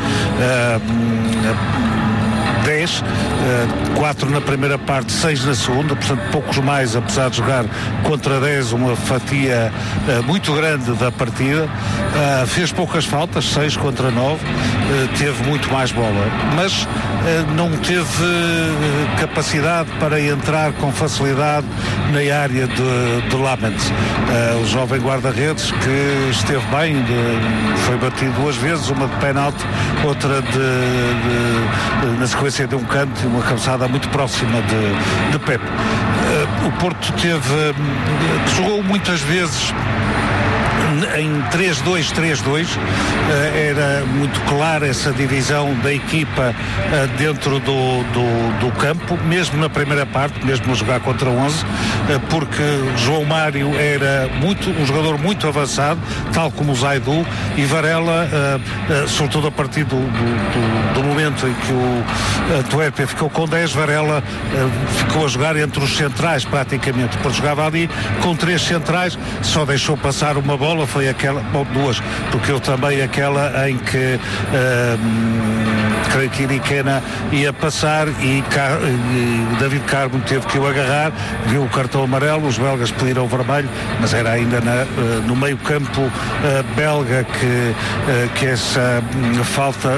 10, 4 na primeira parte, 6 na segunda, portanto poucos mais, apesar de jogar contra 10, uma fatia muito grande da partida. Fez poucas faltas, 6 contra 9, teve muito mais bola, mas não teve capacidade para entrar com facilidade na área de Lamens. O jovem guarda-redes, que esteve bem, foi batido 2 vezes, uma de penalti, outra na sequência de um canto, e uma cabeçada muito próxima de Pepe. O Porto jogou muitas vezes em 3-2-3-2, era muito clara essa divisão da equipa dentro do campo, mesmo na primeira parte, mesmo a jogar contra 11, porque João Mário era um jogador muito avançado, tal como o Zaidu, e Varela, sobretudo a partir do momento em que o Antuérpia ficou com 10, Varela ficou a jogar entre os centrais praticamente, porque jogava ali com 3 centrais, só deixou passar uma bola, foi aquela, bom, 2, porque eu também aquela em que creio que Iriquena ia passar e David Carmo teve que o agarrar, viu o cartão amarelo, os belgas pediram o vermelho, mas era ainda no meio campo belga que essa falta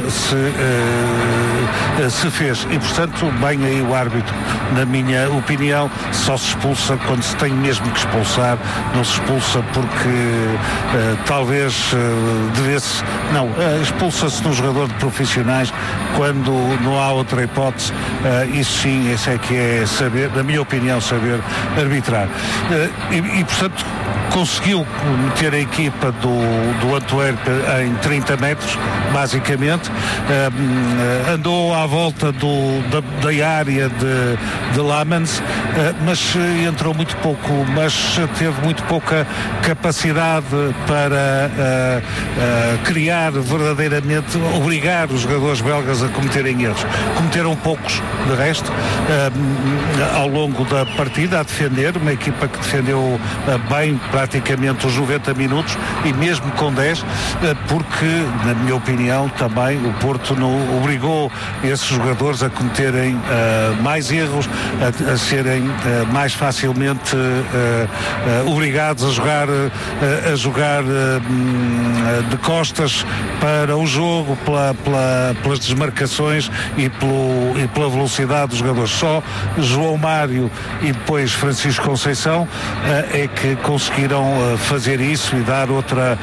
se fez, e portanto bem aí o árbitro, na minha opinião, só se expulsa quando se tem mesmo que expulsar, não se expulsa porque talvez devesse, não, expulsa-se num jogador de profissionais quando não há outra hipótese. Isso sim, esse é que é saber, na minha opinião, saber arbitrar. E portanto conseguiu meter a equipa do Antwerp em 30 metros, basicamente, andou à volta da área de Lamens, mas entrou muito pouco, mas teve muito pouca capacidade para criar verdadeiramente, obrigar os jogadores belgas a cometerem erros. Cometeram poucos, de resto, ao longo da partida, a defender, uma equipa que defendeu bem praticamente os 90 minutos, e mesmo com 10, porque, na minha opinião, também o Porto não obrigou esses jogadores a cometerem mais erros, a serem mais facilmente obrigados a jogar de costas para o jogo, pelas desmarcações e pela velocidade dos jogadores. Só João Mário e depois Francisco Conceição é que conseguiram fazer isso e dar outra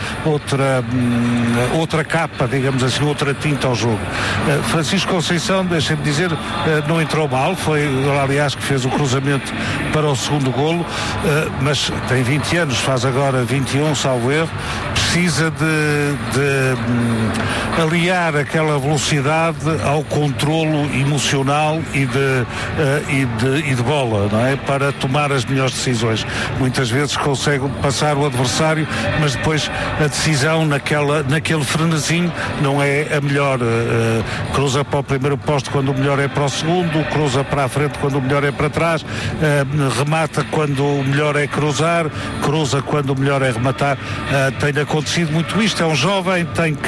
capa, digamos assim, outra tinta ao jogo. Francisco Conceição, deixem-me dizer, não entrou mal, foi, aliás, que fez o cruzamento para o segundo golo, mas tem 20 anos, faz agora 21, salvo erro, precisa de aliar aquela velocidade ao controlo emocional e de bola, não é? Para tomar as melhores decisões. Muitas vezes consegue passar o adversário, mas depois a decisão naquele frenesinho não é a melhor. Cruza para o primeiro posto quando o melhor é para o segundo, cruza para a frente quando o melhor é para trás, remata quando o melhor é cruzar, cruza quando o melhor é rematar. Tem acontecido muito isto. É um jovem,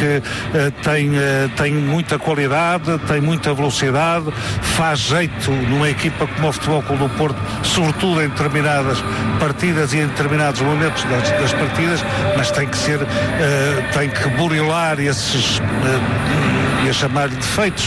tem muita qualidade, tem muita velocidade, faz jeito numa equipa como o Futebol Clube do Porto, sobretudo em determinadas partidas e em determinados momentos das partidas, mas tem que burilar esses, ia chamar-lhe defeitos,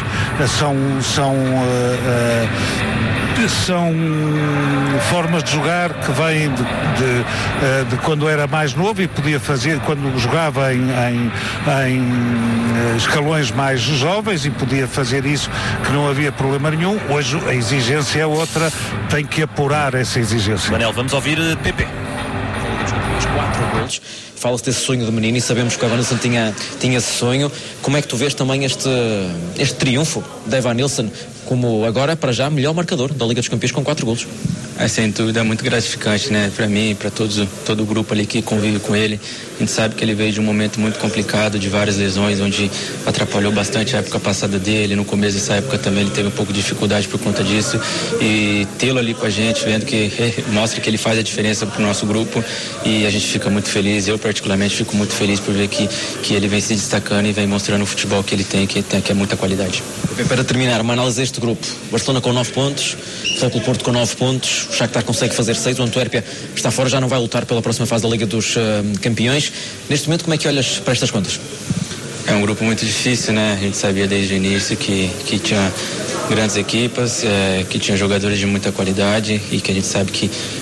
são formas de jogar que vêm de quando era mais novo e podia fazer, quando jogava em escalões mais jovens, e podia fazer isso, que não havia problema nenhum. Hoje a exigência é outra, tem que apurar essa exigência. Manel, vamos ouvir Pepe. Os 4 golos. Fala-se desse sonho do menino e sabemos que o Evanilson tinha esse sonho. Como é que tu vês também este triunfo de Evanilson como agora, para já, melhor marcador da Liga dos Campeões com 4 golos? Sem dúvida, é muito gratificante, né? Para mim, para todo o grupo ali que convive com ele. A gente sabe que ele veio de um momento muito complicado, de várias lesões, onde atrapalhou bastante a época passada dele. No começo dessa época também ele teve um pouco de dificuldade por conta disso. E tê-lo ali com a gente, vendo que mostra que ele faz a diferença para o nosso grupo. E a gente fica muito feliz. Eu, particularmente, fico muito feliz por ver que ele vem se destacando e vem mostrando o futebol que ele tem, que é muita qualidade. Para terminar, uma análise deste grupo. Barcelona com 9 pontos, Futebol Clube Porto com 9 pontos, o Shakhtar consegue fazer 6, o Antuérpia está fora, já não vai lutar pela próxima fase da Liga dos Campeões. Neste momento, como é que olhas para estas contas? É um grupo muito difícil, né? A gente sabia desde o início que tinha grandes equipas, que tinha jogadores de muita qualidade, e que a gente sabe que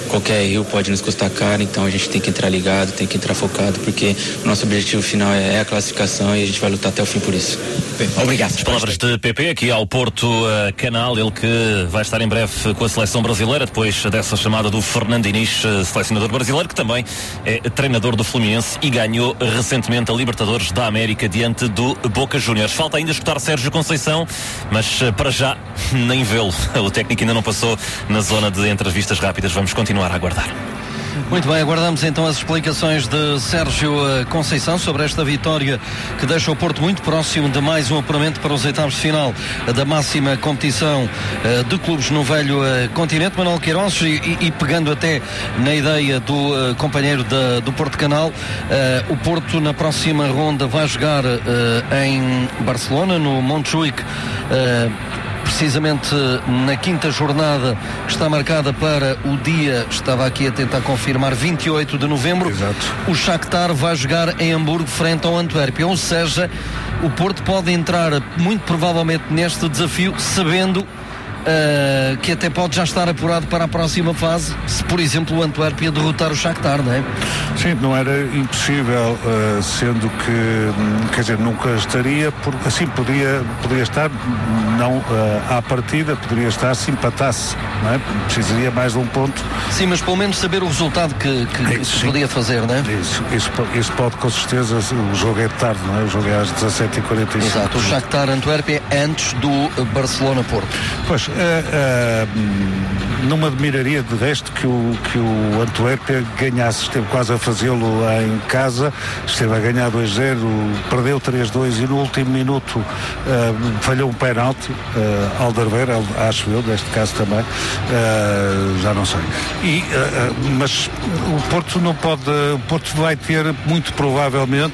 qualquer erro pode nos custar caro, então a gente tem que entrar ligado, tem que entrar focado, porque o nosso objetivo final é a classificação e a gente vai lutar até o fim por isso. Obrigado. As palavras de PP aqui ao Porto Canal, ele que vai estar em breve com a seleção brasileira, depois dessa chamada do Fernando Diniz, selecionador brasileiro, que também é treinador do Fluminense e ganhou recentemente a Libertadores da América diante do Boca Juniors. Falta ainda escutar Sérgio Conceição, mas para já nem vê-lo. O técnico ainda não passou na zona de entrevistas rápidas. Vamos continuar a aguardar. Muito bem, aguardamos então as explicações de Sérgio Conceição sobre esta vitória que deixa o Porto muito próximo de mais um apuramento para os oitavos de final da máxima competição de clubes no velho continente. Manuel Queiroz, e pegando até na ideia do companheiro do Porto Canal, o Porto na próxima ronda vai jogar em Barcelona, no Montjuic, precisamente na quinta jornada, que está marcada para o dia, estava aqui a tentar confirmar, 28 de novembro. Exato. O Shakhtar vai jogar em Hamburgo frente ao Antuérpia, ou seja, o Porto pode entrar muito provavelmente neste desafio sabendo que até pode já estar apurado para a próxima fase, se por exemplo o Antuérpia derrotar o Shakhtar, não é? Sim, não era impossível, sendo que, quer dizer, nunca estaria, porque assim poderia estar, não à partida, poderia estar se empatasse, não é? Precisaria mais de um ponto. Sim, mas pelo menos saber o resultado que se podia fazer, não é? Isso pode, com certeza. O jogo é tarde, não é? O jogo é às 17h45. Exato, o Shakhtar Antuérpia antes do Barcelona-Porto. Pois, não me admiraria de resto que o Antuérpia ganhasse. Esteve quase a fazê-lo em casa, esteve a ganhar 2-0, perdeu 3-2 e no último minuto falhou um penalti, Alderweireld, acho eu, neste caso também, já não sei. Mas o Porto não pode, o Porto vai ter muito provavelmente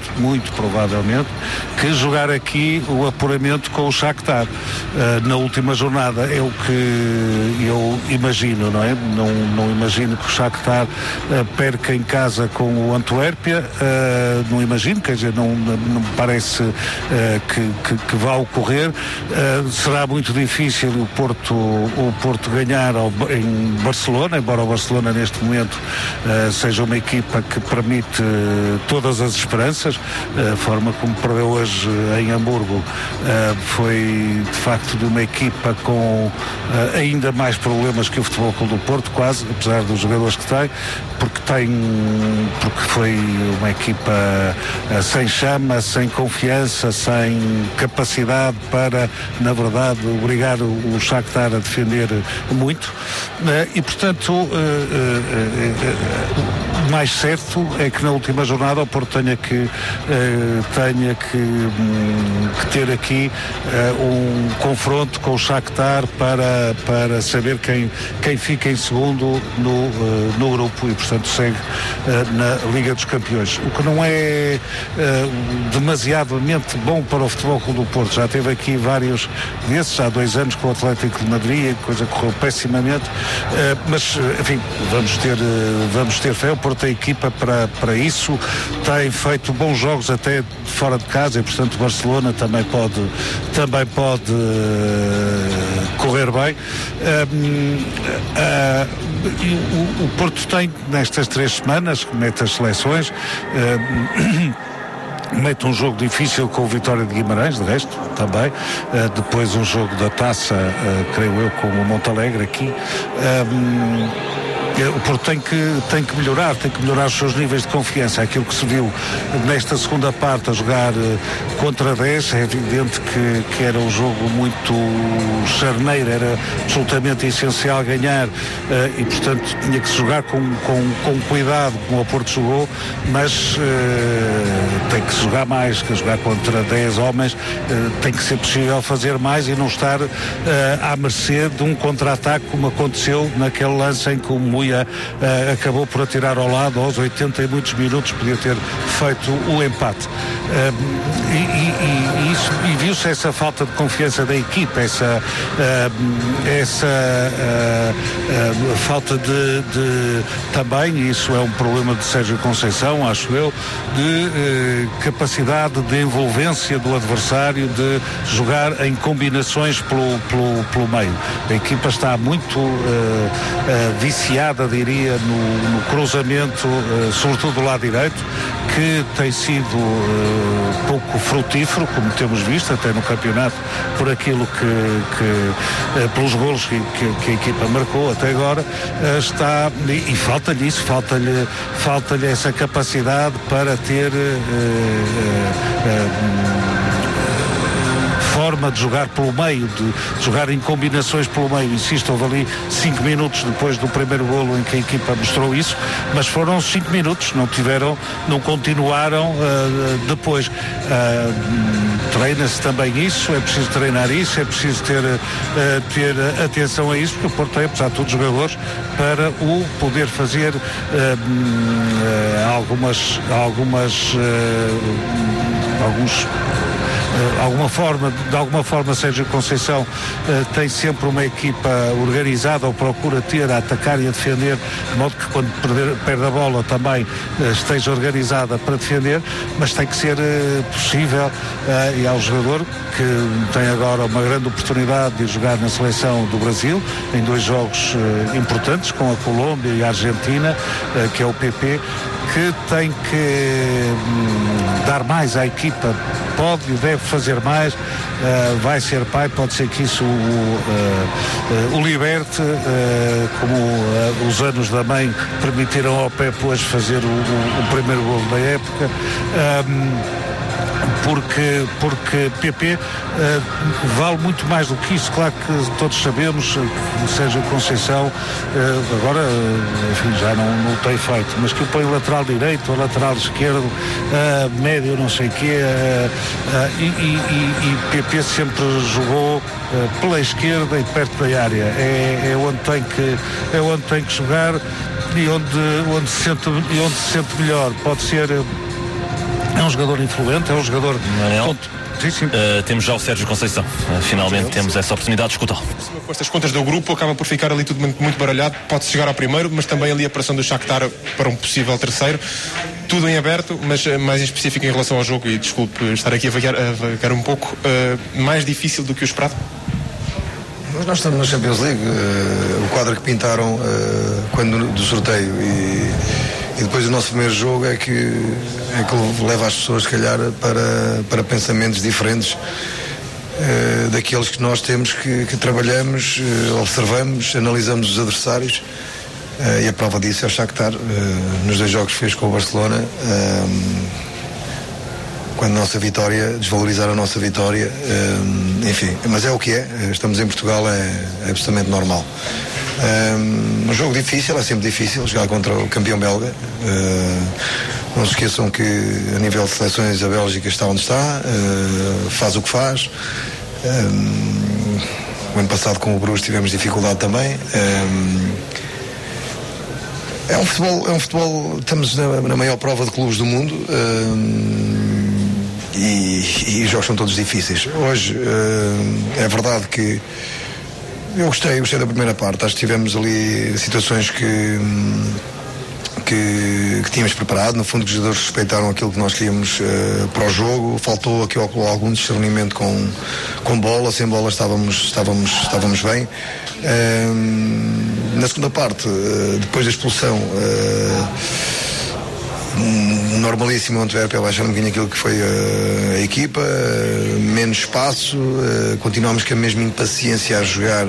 que jogar aqui o apuramento com o Shakhtar na última jornada. É o que eu imagino, não é? Não imagino que o Shakhtar perca em casa com o Antuérpia, não imagino, quer dizer, não me parece que vá ocorrer. Será muito difícil o Porto ganhar em Barcelona, embora o Barcelona neste momento seja uma equipa que permite todas as esperanças. A forma como perdeu hoje em Hamburgo foi de facto de uma equipa com ainda mais problemas que o Futebol Clube do Porto, quase, apesar dos jogadores que tem, porque foi uma equipa sem chama, sem confiança, sem capacidade para, na verdade, obrigar o Shakhtar a defender muito, e portanto o mais certo é que na última jornada o Porto tenha que ter aqui um confronto com o Shakhtar para saber quem fica em segundo no grupo e portanto segue na Liga dos Campeões, o que não é demasiadamente bom para o Futebol Clube do Porto. Já teve aqui vários desses, há 2 anos com o Atlético de Madrid, a coisa correu pessimamente, mas enfim, vamos ter fé. O Porto tem equipa para isso, tem feito bons jogos até fora de casa e portanto o Barcelona também pode correr bem. O Porto tem nestas 3 semanas que mete as seleções, mete um jogo difícil com o Vitória de Guimarães, de resto também, depois um jogo da Taça, creio eu, com o Montalegre aqui. O Porto tem que melhorar os seus níveis de confiança. Aquilo que se viu nesta segunda parte a jogar contra 10, é evidente que era um jogo muito charneiro, era absolutamente essencial ganhar, e portanto tinha que se jogar com cuidado, como o Porto jogou, mas tem que se jogar mais, que jogar contra 10 homens, tem que ser possível fazer mais e não estar à mercê de um contra-ataque como aconteceu naquele lance em que o Muia acabou por atirar ao lado aos 80 e muitos minutos, podia ter feito o empate, e viu-se essa falta de confiança da equipa, essa falta de também, e isso é um problema de Sérgio Conceição, acho eu, de capacidade de envolvência do adversário, de jogar em combinações pelo meio. A equipa está muito viciada pegada, diria, no cruzamento, sobretudo do lado direito, que tem sido pouco frutífero, como temos visto até no campeonato, por aquilo pelos golos que a equipa marcou até agora, está, e falta-lhe isso, falta-lhe essa capacidade para ter forma de jogar pelo meio, de jogar em combinações pelo meio. Insisto, houve ali 5 minutos depois do primeiro golo em que a equipa mostrou isso, mas foram 5 minutos, não continuaram depois. Treina-se também isso, é preciso treinar isso, é preciso ter atenção a isso, porque o Porto tem, apesar de tudo, jogadores para o poder fazer de alguma forma Sérgio Conceição tem sempre uma equipa organizada, ou procura ter, a atacar e a defender, de modo que quando perde a bola também esteja organizada para defender, mas tem que ser possível, e há um jogador que tem agora uma grande oportunidade de jogar na seleção do Brasil, em 2 jogos importantes, com a Colômbia e a Argentina, que é o PP, que tem que dar mais à equipa, pode e deve fazer mais, vai ser pai, pode ser que isso o liberte, como os anos da mãe permitiram ao Pepe hoje fazer o primeiro golo da época. Porque PP vale muito mais do que isso. Claro que todos sabemos que Sérgio Conceição agora, enfim, já não tem feito, mas que põe lateral direito ou lateral esquerdo, médio não sei o quê, e PP sempre jogou pela esquerda e perto da área, é onde tem que jogar, e onde se sente melhor. Pode ser, é um jogador influente, é um jogador... Temos já o Sérgio Conceição. Finalmente temos essa oportunidade de escutá-lo. Com estas contas do grupo, acaba por ficar ali tudo muito baralhado. Pode-se chegar ao primeiro, mas também ali a pressão do Shakhtar para um possível terceiro. Tudo em aberto, mas mais em específico em relação ao jogo, e desculpe estar aqui a vagar um pouco, mais difícil do que o esperado? Nós estamos na Champions League. O quadro que pintaram do sorteio e depois o nosso primeiro jogo é que leva as pessoas, se calhar, para pensamentos diferentes daqueles que nós temos, que trabalhamos, observamos, analisamos os adversários, e a prova disso é o Shakhtar, nos 2 jogos que fez com o Barcelona, quando a nossa vitória, desvalorizar a nossa vitória, enfim, mas é o que é, estamos em Portugal, é absolutamente normal. Um jogo difícil, é sempre difícil jogar contra o campeão belga. Não se esqueçam que a nível de seleções a Bélgica está onde está, faz o que faz. O ano passado com o Bruges tivemos dificuldade também. É um futebol, estamos na maior prova de clubes do mundo, e os jogos são todos difíceis. Hoje é verdade que eu gostei da primeira parte. Acho que tivemos ali situações que tínhamos preparado. No fundo, os jogadores respeitaram aquilo que nós queríamos para o jogo. Faltou aqui algum discernimento com bola. Sem bola estávamos bem. Na segunda parte, depois da expulsão, normalíssimo, o Antuérpia baixar um bocadinho aquilo que foi a equipa, menos espaço, continuamos com a mesma impaciência a jogar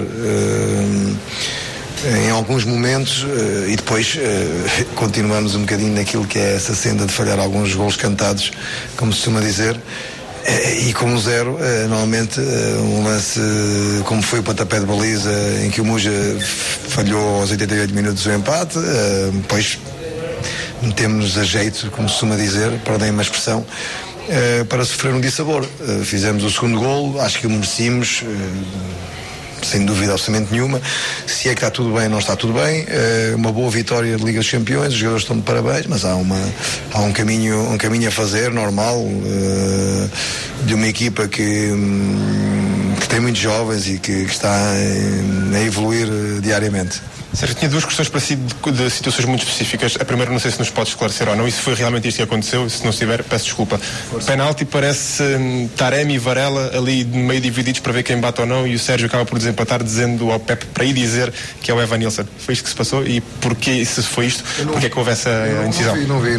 em alguns momentos, e depois continuamos um bocadinho naquilo que é essa senda de falhar alguns golos cantados, como se costuma dizer, e com 0, normalmente um lance como foi o pontapé de baliza, em que o Muja falhou aos 88 minutos o empate, depois metemos a jeito, como se costuma dizer, perdem uma expressão, para sofrer um dissabor. Fizemos o segundo golo, acho que o merecíamos, sem dúvida absolutamente nenhuma. Se é que está tudo bem, não está tudo bem. Uma boa vitória de Liga dos Campeões, os jogadores estão de parabéns, mas há um caminho a fazer, normal, de uma equipa que tem muitos jovens e que está a evoluir diariamente. Sérgio, tinha duas questões para si de situações muito específicas. A primeira, não sei se nos pode esclarecer ou não, e se foi realmente isto que aconteceu, se não estiver, peço desculpa. Penalti, parece Taremi e Varela ali meio divididos para ver quem bate ou não, e o Sérgio acaba por desempatar dizendo ao Pepe para ir dizer que é o Evanilson. Foi isto que se passou? E porquê, se foi isto, porquê é que houve essa indecisão? Não vi.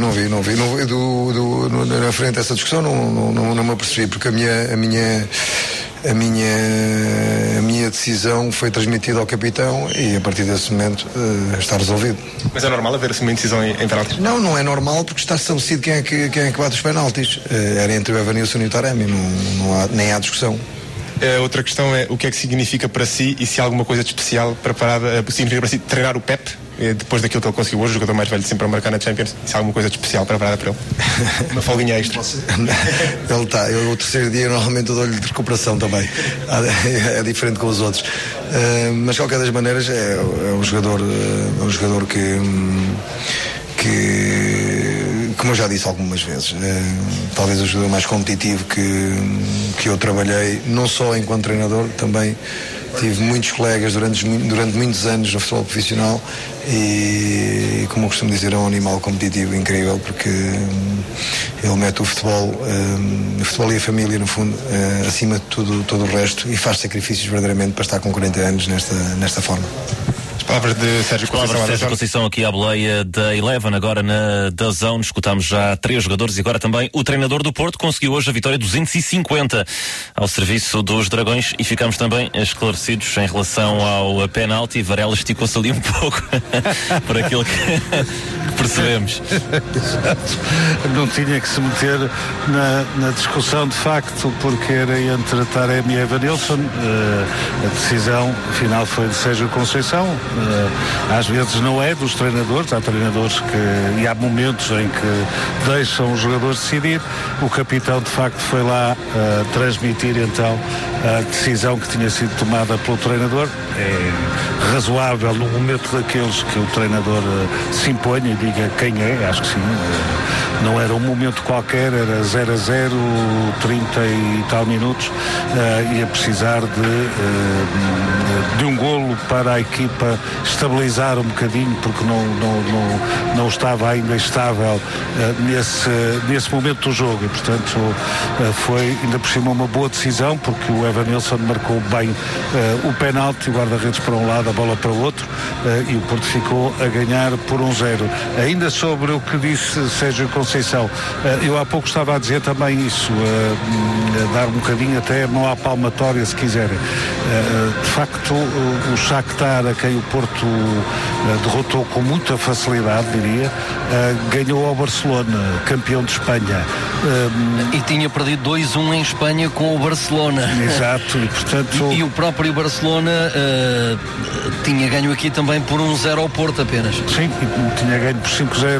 Na frente dessa discussão não me apercebi, porque a minha decisão foi transmitida ao capitão e a partir desse momento está resolvido. Mas é normal haver assim uma indecisão em penaltis? Não é normal, porque está estabelecido quem é que bate os penaltis. Era entre o Evanilson e o Taremi, nem há discussão. A outra questão é o que é que significa para si, e se há alguma coisa de especial preparada, significa para si treinar o Pep, depois daquilo que ele conseguiu hoje, o jogador mais velho sempre a marcar na Champions, se há alguma coisa de especial preparada para ele? Uma folguinha extra. Ele está, o terceiro dia normalmente eu dou-lhe de recuperação também, é diferente com os outros, mas de qualquer das maneiras é um jogador que como eu já disse algumas vezes, talvez o jogador mais competitivo que eu trabalhei, não só enquanto treinador, também tive muitos colegas durante muitos anos no futebol profissional e, como eu costumo dizer, é um animal competitivo incrível, porque ele mete o futebol e a família, no fundo, acima de todo o resto, e faz sacrifícios verdadeiramente para estar com 40 anos nesta forma. Palavras de Sérgio Conceição aqui à boleia da Eleven, agora na DAZN. Escutámos já 3 jogadores e agora também o treinador do Porto conseguiu hoje a vitória 250 ao serviço dos Dragões, e ficamos também esclarecidos em relação ao penalti. Varela esticou-se ali um pouco por aquilo que percebemos. Não tinha que se meter na discussão de facto, porque era entre Taremi e Evanilson. A decisão final foi de Sérgio Conceição. Às vezes não é dos treinadores, há treinadores e há momentos em que deixam os jogadores decidir. O capitão de facto foi lá transmitir então a decisão que tinha sido tomada pelo treinador. É razoável no momento daqueles que o treinador se imponha e diga quem é, acho que sim. Não era um momento qualquer, era 0-0, 30 e tal minutos, ia precisar de um golo para a equipa estabilizar um bocadinho, porque não estava ainda estável nesse momento do jogo, e portanto foi ainda por cima uma boa decisão, porque o Evanilson marcou bem o penalti, o guarda-redes para um lado, a bola para o outro, e o Porto ficou a ganhar por 1-0. Ainda sobre o que disse Sérgio Conceição, eu há pouco estava a dizer também isso, dar um bocadinho até mão à palmatória, se quiserem. De facto, o Shakhtar, a quem o Porto derrotou com muita facilidade, diria, ganhou ao Barcelona, campeão de Espanha. E tinha perdido 2-1 em Espanha com o Barcelona. Exato, e portanto... E o próprio Barcelona tinha ganho aqui também por 1-0 ao Porto apenas. Sim, tinha ganho por 5-0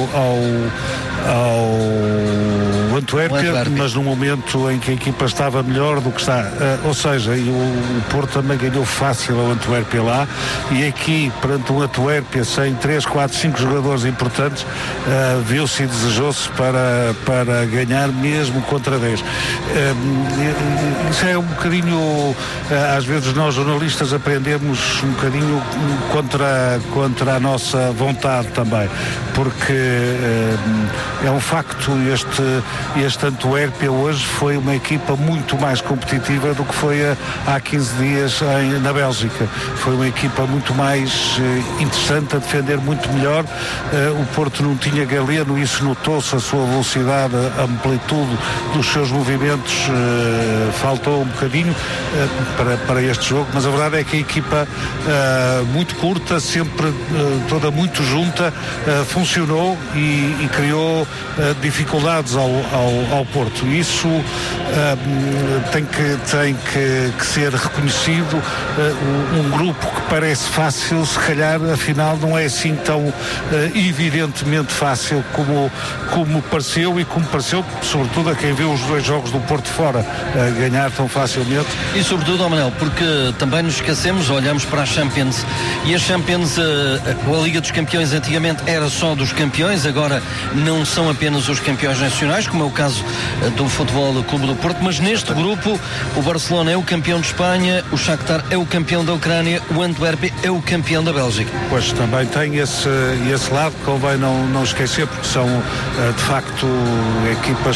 ao Antuérpia, mas no momento em que a equipa estava melhor do que está, ou seja, o Porto também ganhou fácil ao Antuérpia lá, e aqui perante um Antuérpia sem 3, 4, 5 jogadores importantes, viu-se e desejou-se para ganhar mesmo contra 10. Isso é um bocadinho, às vezes nós jornalistas aprendemos um bocadinho contra a nossa vontade também, porque é um facto, este Antuérpia hoje foi uma equipa muito mais competitiva do que foi há 15 dias na Bélgica. Foi uma equipa muito mais interessante, a defender muito melhor. O Porto não tinha Galeno, isso notou-se, a sua velocidade, a amplitude dos seus movimentos faltou um bocadinho para este jogo, mas a verdade é que a equipa muito curta, sempre toda muito junta, funcionou e criou dificuldades ao Porto. Isso tem que ser reconhecido. Um grupo que parece fácil, se calhar afinal não é assim tão evidentemente fácil como pareceu, e como pareceu sobretudo a quem viu os 2 jogos do Porto fora ganhar tão facilmente. E sobretudo, Manel, porque também nos esquecemos, olhamos para a Champions, e a Champions, a Liga dos Campeões antigamente era só dos campeões, agora não são apenas os campeões nacionais, como é o caso do Futebol Clube do Porto, mas neste grupo o Barcelona é o campeão de Espanha, o Shakhtar é o campeão da Ucrânia, o Antwerp é o campeão da Bélgica. Pois também tem esse lado que convém não esquecer, porque são de facto equipas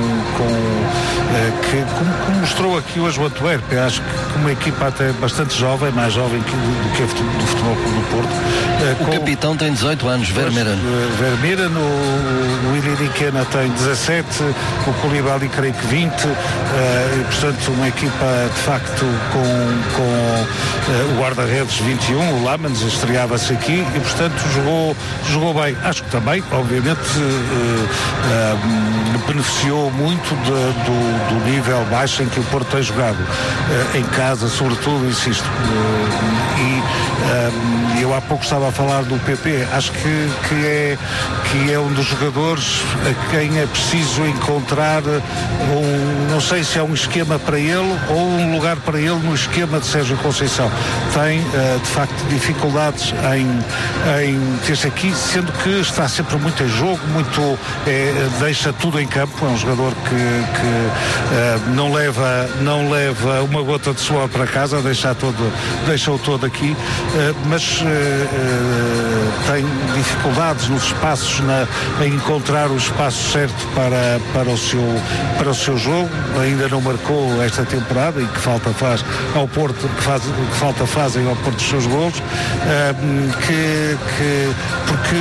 como mostrou aqui hoje o Antwerp, acho que uma equipa até bastante jovem, mais jovem do que do Futebol Clube do Porto. O capitão tem 18 anos, Vermeeren. Vermeeren, o Iliriquena tem 17, o Koulibaly creio que 20, e portanto uma equipa de facto com o guarda-redes 21, o Lamans estreava-se aqui e portanto jogou bem. Acho que também, obviamente, beneficiou muito do nível baixo em que o Porto tem jogado, em casa sobretudo, insisto, e eu há pouco estava a falar do PP, acho que é um dos jogadores a quem é preciso encontrar não sei se é um esquema para ele ou um lugar para ele no esquema de Sérgio Conceição. Tem de facto dificuldades em ter-se aqui, sendo que está sempre muito em jogo, deixa tudo em campo, é um jogador que não leva uma gota de suor para casa, deixa-o todo aqui, mas tem dificuldades nos espaços, em encontrar o espaço certo para o seu jogo. Ainda não marcou esta temporada e que falta faz ao Porto, que falta fazem ao Porto dos seus golos, porque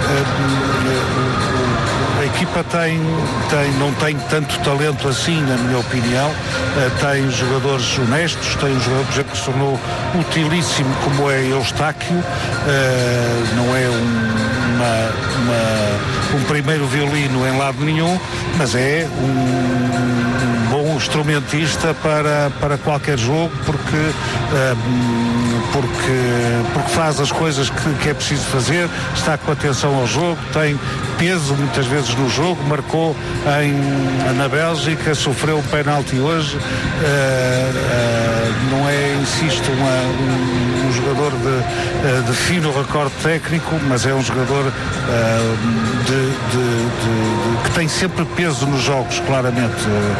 a equipa não tem tanto talento assim, na minha opinião. Tem jogadores honestos, tem um jogador, por exemplo, que se tornou utilíssimo, como é Eustáquio, não é um primeiro violino em lado nenhum, mas é um bom instrumentista para qualquer jogo, porque faz as coisas que é preciso fazer, está com atenção ao jogo, tem peso muitas vezes no jogo, marcou na Bélgica, sofreu um penalti hoje, não é, insisto, um jogador de fino recorde técnico, mas é um jogador que tem sempre peso nos jogos, claramente,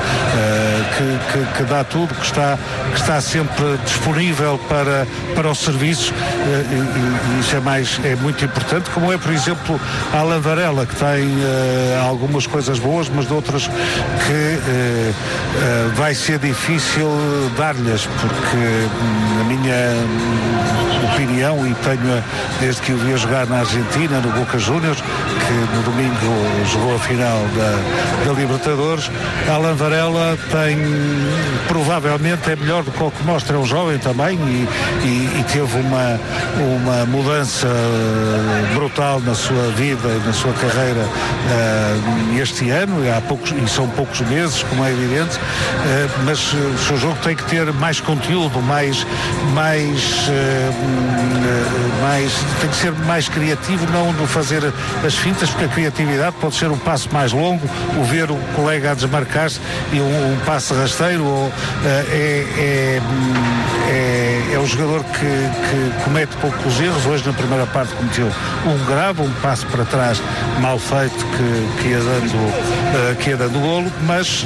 que dá tudo, que está sempre disponível para o serviço, e isso é muito importante, como é, por exemplo, Alan Varela, que tem algumas coisas boas, mas de outras que vai ser difícil dar-lhes, porque na minha opinião, e tenho desde que o vi jogar na Argentina, no Boca Juniors, que no domingo jogou a final da Libertadores, Alan Varela provavelmente é melhor do que o que mostra, é um jovem também, e teve uma mudança brutal na sua vida e na sua carreira este ano, e são poucos meses, como é evidente, mas o seu jogo tem que ter mais conteúdo, tem que ser mais criativo, não de fazer as fintas, porque a criatividade pode ser um passo mais longo, o ver o colega a desmarcar-se e um passo rasteiro, é um jogador que comete poucos erros. Hoje na primeira parte cometeu um grave, um passo para trás mal feito que ia dando golo, mas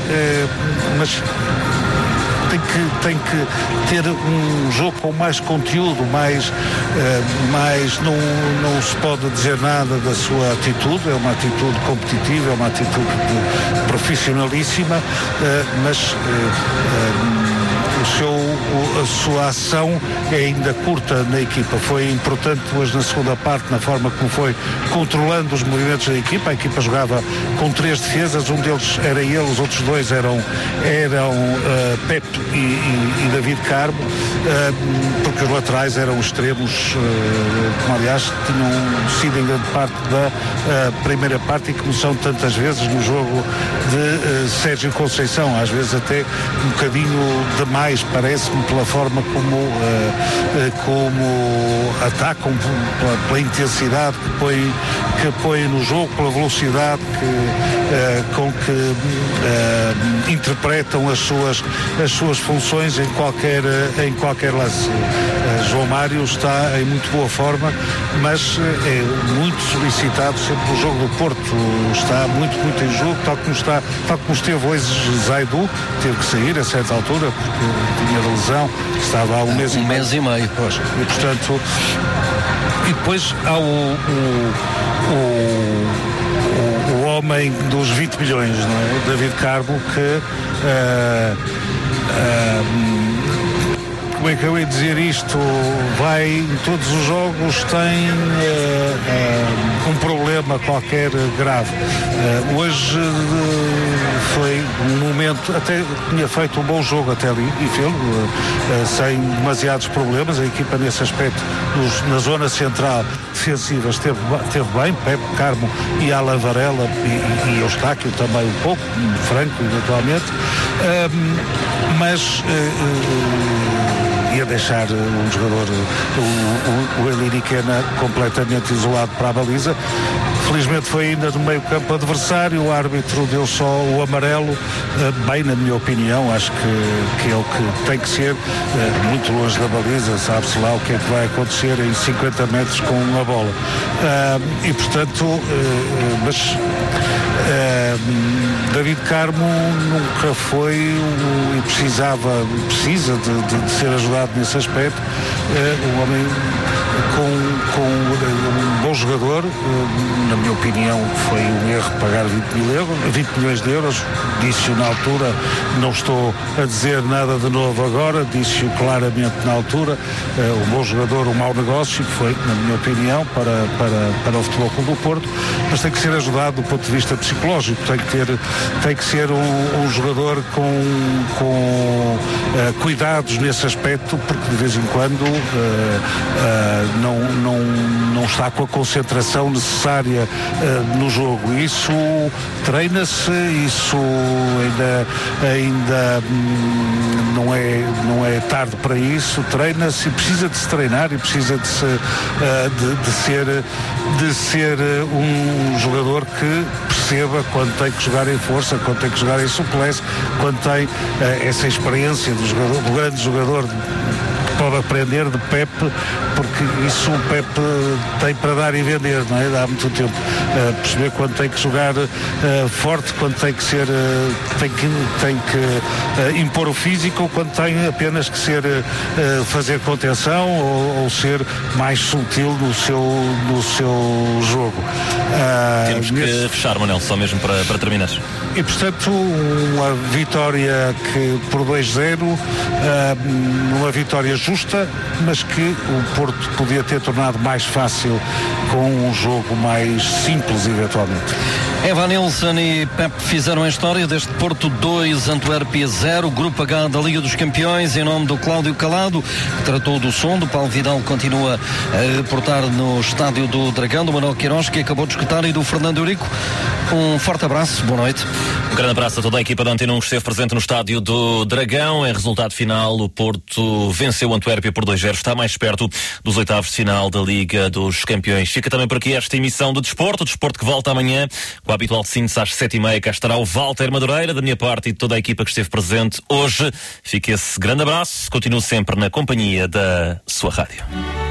tem que ter um jogo com mais conteúdo, não se pode dizer nada da sua atitude, é uma atitude competitiva, é uma atitude profissionalíssima, mas a sua ação é ainda curta na equipa. Foi importante hoje na segunda parte, na forma como foi controlando os movimentos da equipa. A equipa jogava com 3 defesas, um deles era ele, os outros 2 eram Pepe e David Carmo, porque os laterais eram extremos, como aliás tinham sido em grande parte da primeira parte, e como são tantas vezes no jogo de Sérgio Conceição, às vezes até um bocadinho demais mais, parece-me, pela forma como atacam, pela intensidade que põe no jogo, pela velocidade com que interpretam as suas funções em qualquer lance. João Mário está em muito boa forma, mas é muito solicitado sempre o jogo do Porto. Está muito em jogo, tal como esteve hoje Zaidu, teve que sair a certa altura porque tinha de lesão, estava há um mês e meio. Pois, e portanto, e depois há o homem dos 20 milhões, não é? O David Carmo, que como é que eu ia dizer isto? Vai em todos os jogos, tem um problema qualquer grave. Hoje foi um momento, até tinha feito um bom jogo até ali, e fez sem demasiados problemas. A equipa nesse aspecto, na zona central defensiva, esteve bem. Pepe, Carmo e Alan Varela e Eustáquio também um pouco, Franco eventualmente, mas ia deixar um jogador, o Elini Quena, completamente isolado para a baliza. Felizmente foi ainda no meio campo adversário, o árbitro deu só o amarelo, bem na minha opinião. Acho que é o que tem que ser, muito longe da baliza, sabe-se lá o que é que vai acontecer em 50 metros com a bola. E portanto, David Carmo nunca foi e precisa de ser ajudado nesse aspecto. Um homem com um bom jogador. Na minha opinião foi um erro pagar 20 milhões de euros. Disse-o na altura, não estou a dizer nada de novo agora, disse-o claramente na altura. Um bom jogador, um mau negócio, foi, na minha opinião, para o Futebol Clube do Porto, mas tem que ser ajudado do ponto de vista psicológico, tem que ser um jogador com cuidados nesse aspecto, porque de vez em quando não está com a concentração necessária no jogo. Isso treina-se, isso ainda não é tarde para isso. Treina-se e precisa de se treinar e precisa de ser um jogador que perceba quando tem que jogar em força, quando tem que jogar em suplesse, quando tem essa experiência do grande jogador. Pode aprender de Pepe, porque isso o Pepe tem para dar e vender, não é? Há muito tempo. Perceber quando tem que jogar forte, quando tem que ser, tem que impor o físico, ou quando tem apenas que ser fazer contenção ou ser mais sutil no seu jogo. Temos que fechar, Manel, só mesmo para terminar. E portanto, uma vitória por 2-0, uma vitória justa, mas que o Porto podia ter tornado mais fácil com um jogo mais simples, eventualmente. Evanilson e Pep fizeram a história deste Porto 2, Antuérpia 0, Grupo H da Liga dos Campeões, em nome do Cláudio Calado, que tratou do som. Do Paulo Vidal continua a reportar no Estádio do Dragão, do Manuel Queiroz, que acabou de escutar, e do Fernando Eurico. Um forte abraço, boa noite. Um grande abraço a toda a equipa da Antena 1 que esteve presente no Estádio do Dragão. Em resultado final, o Porto venceu o Antuérpia por 2-0, está mais perto dos oitavos de final da Liga dos Campeões. Fica também por aqui esta emissão do Desporto, o Desporto que volta amanhã com a habitual síntese às 7h30. Cá estará o Walter Madureira, da minha parte e de toda a equipa que esteve presente hoje. Fica esse grande abraço, continuo sempre na companhia da sua rádio.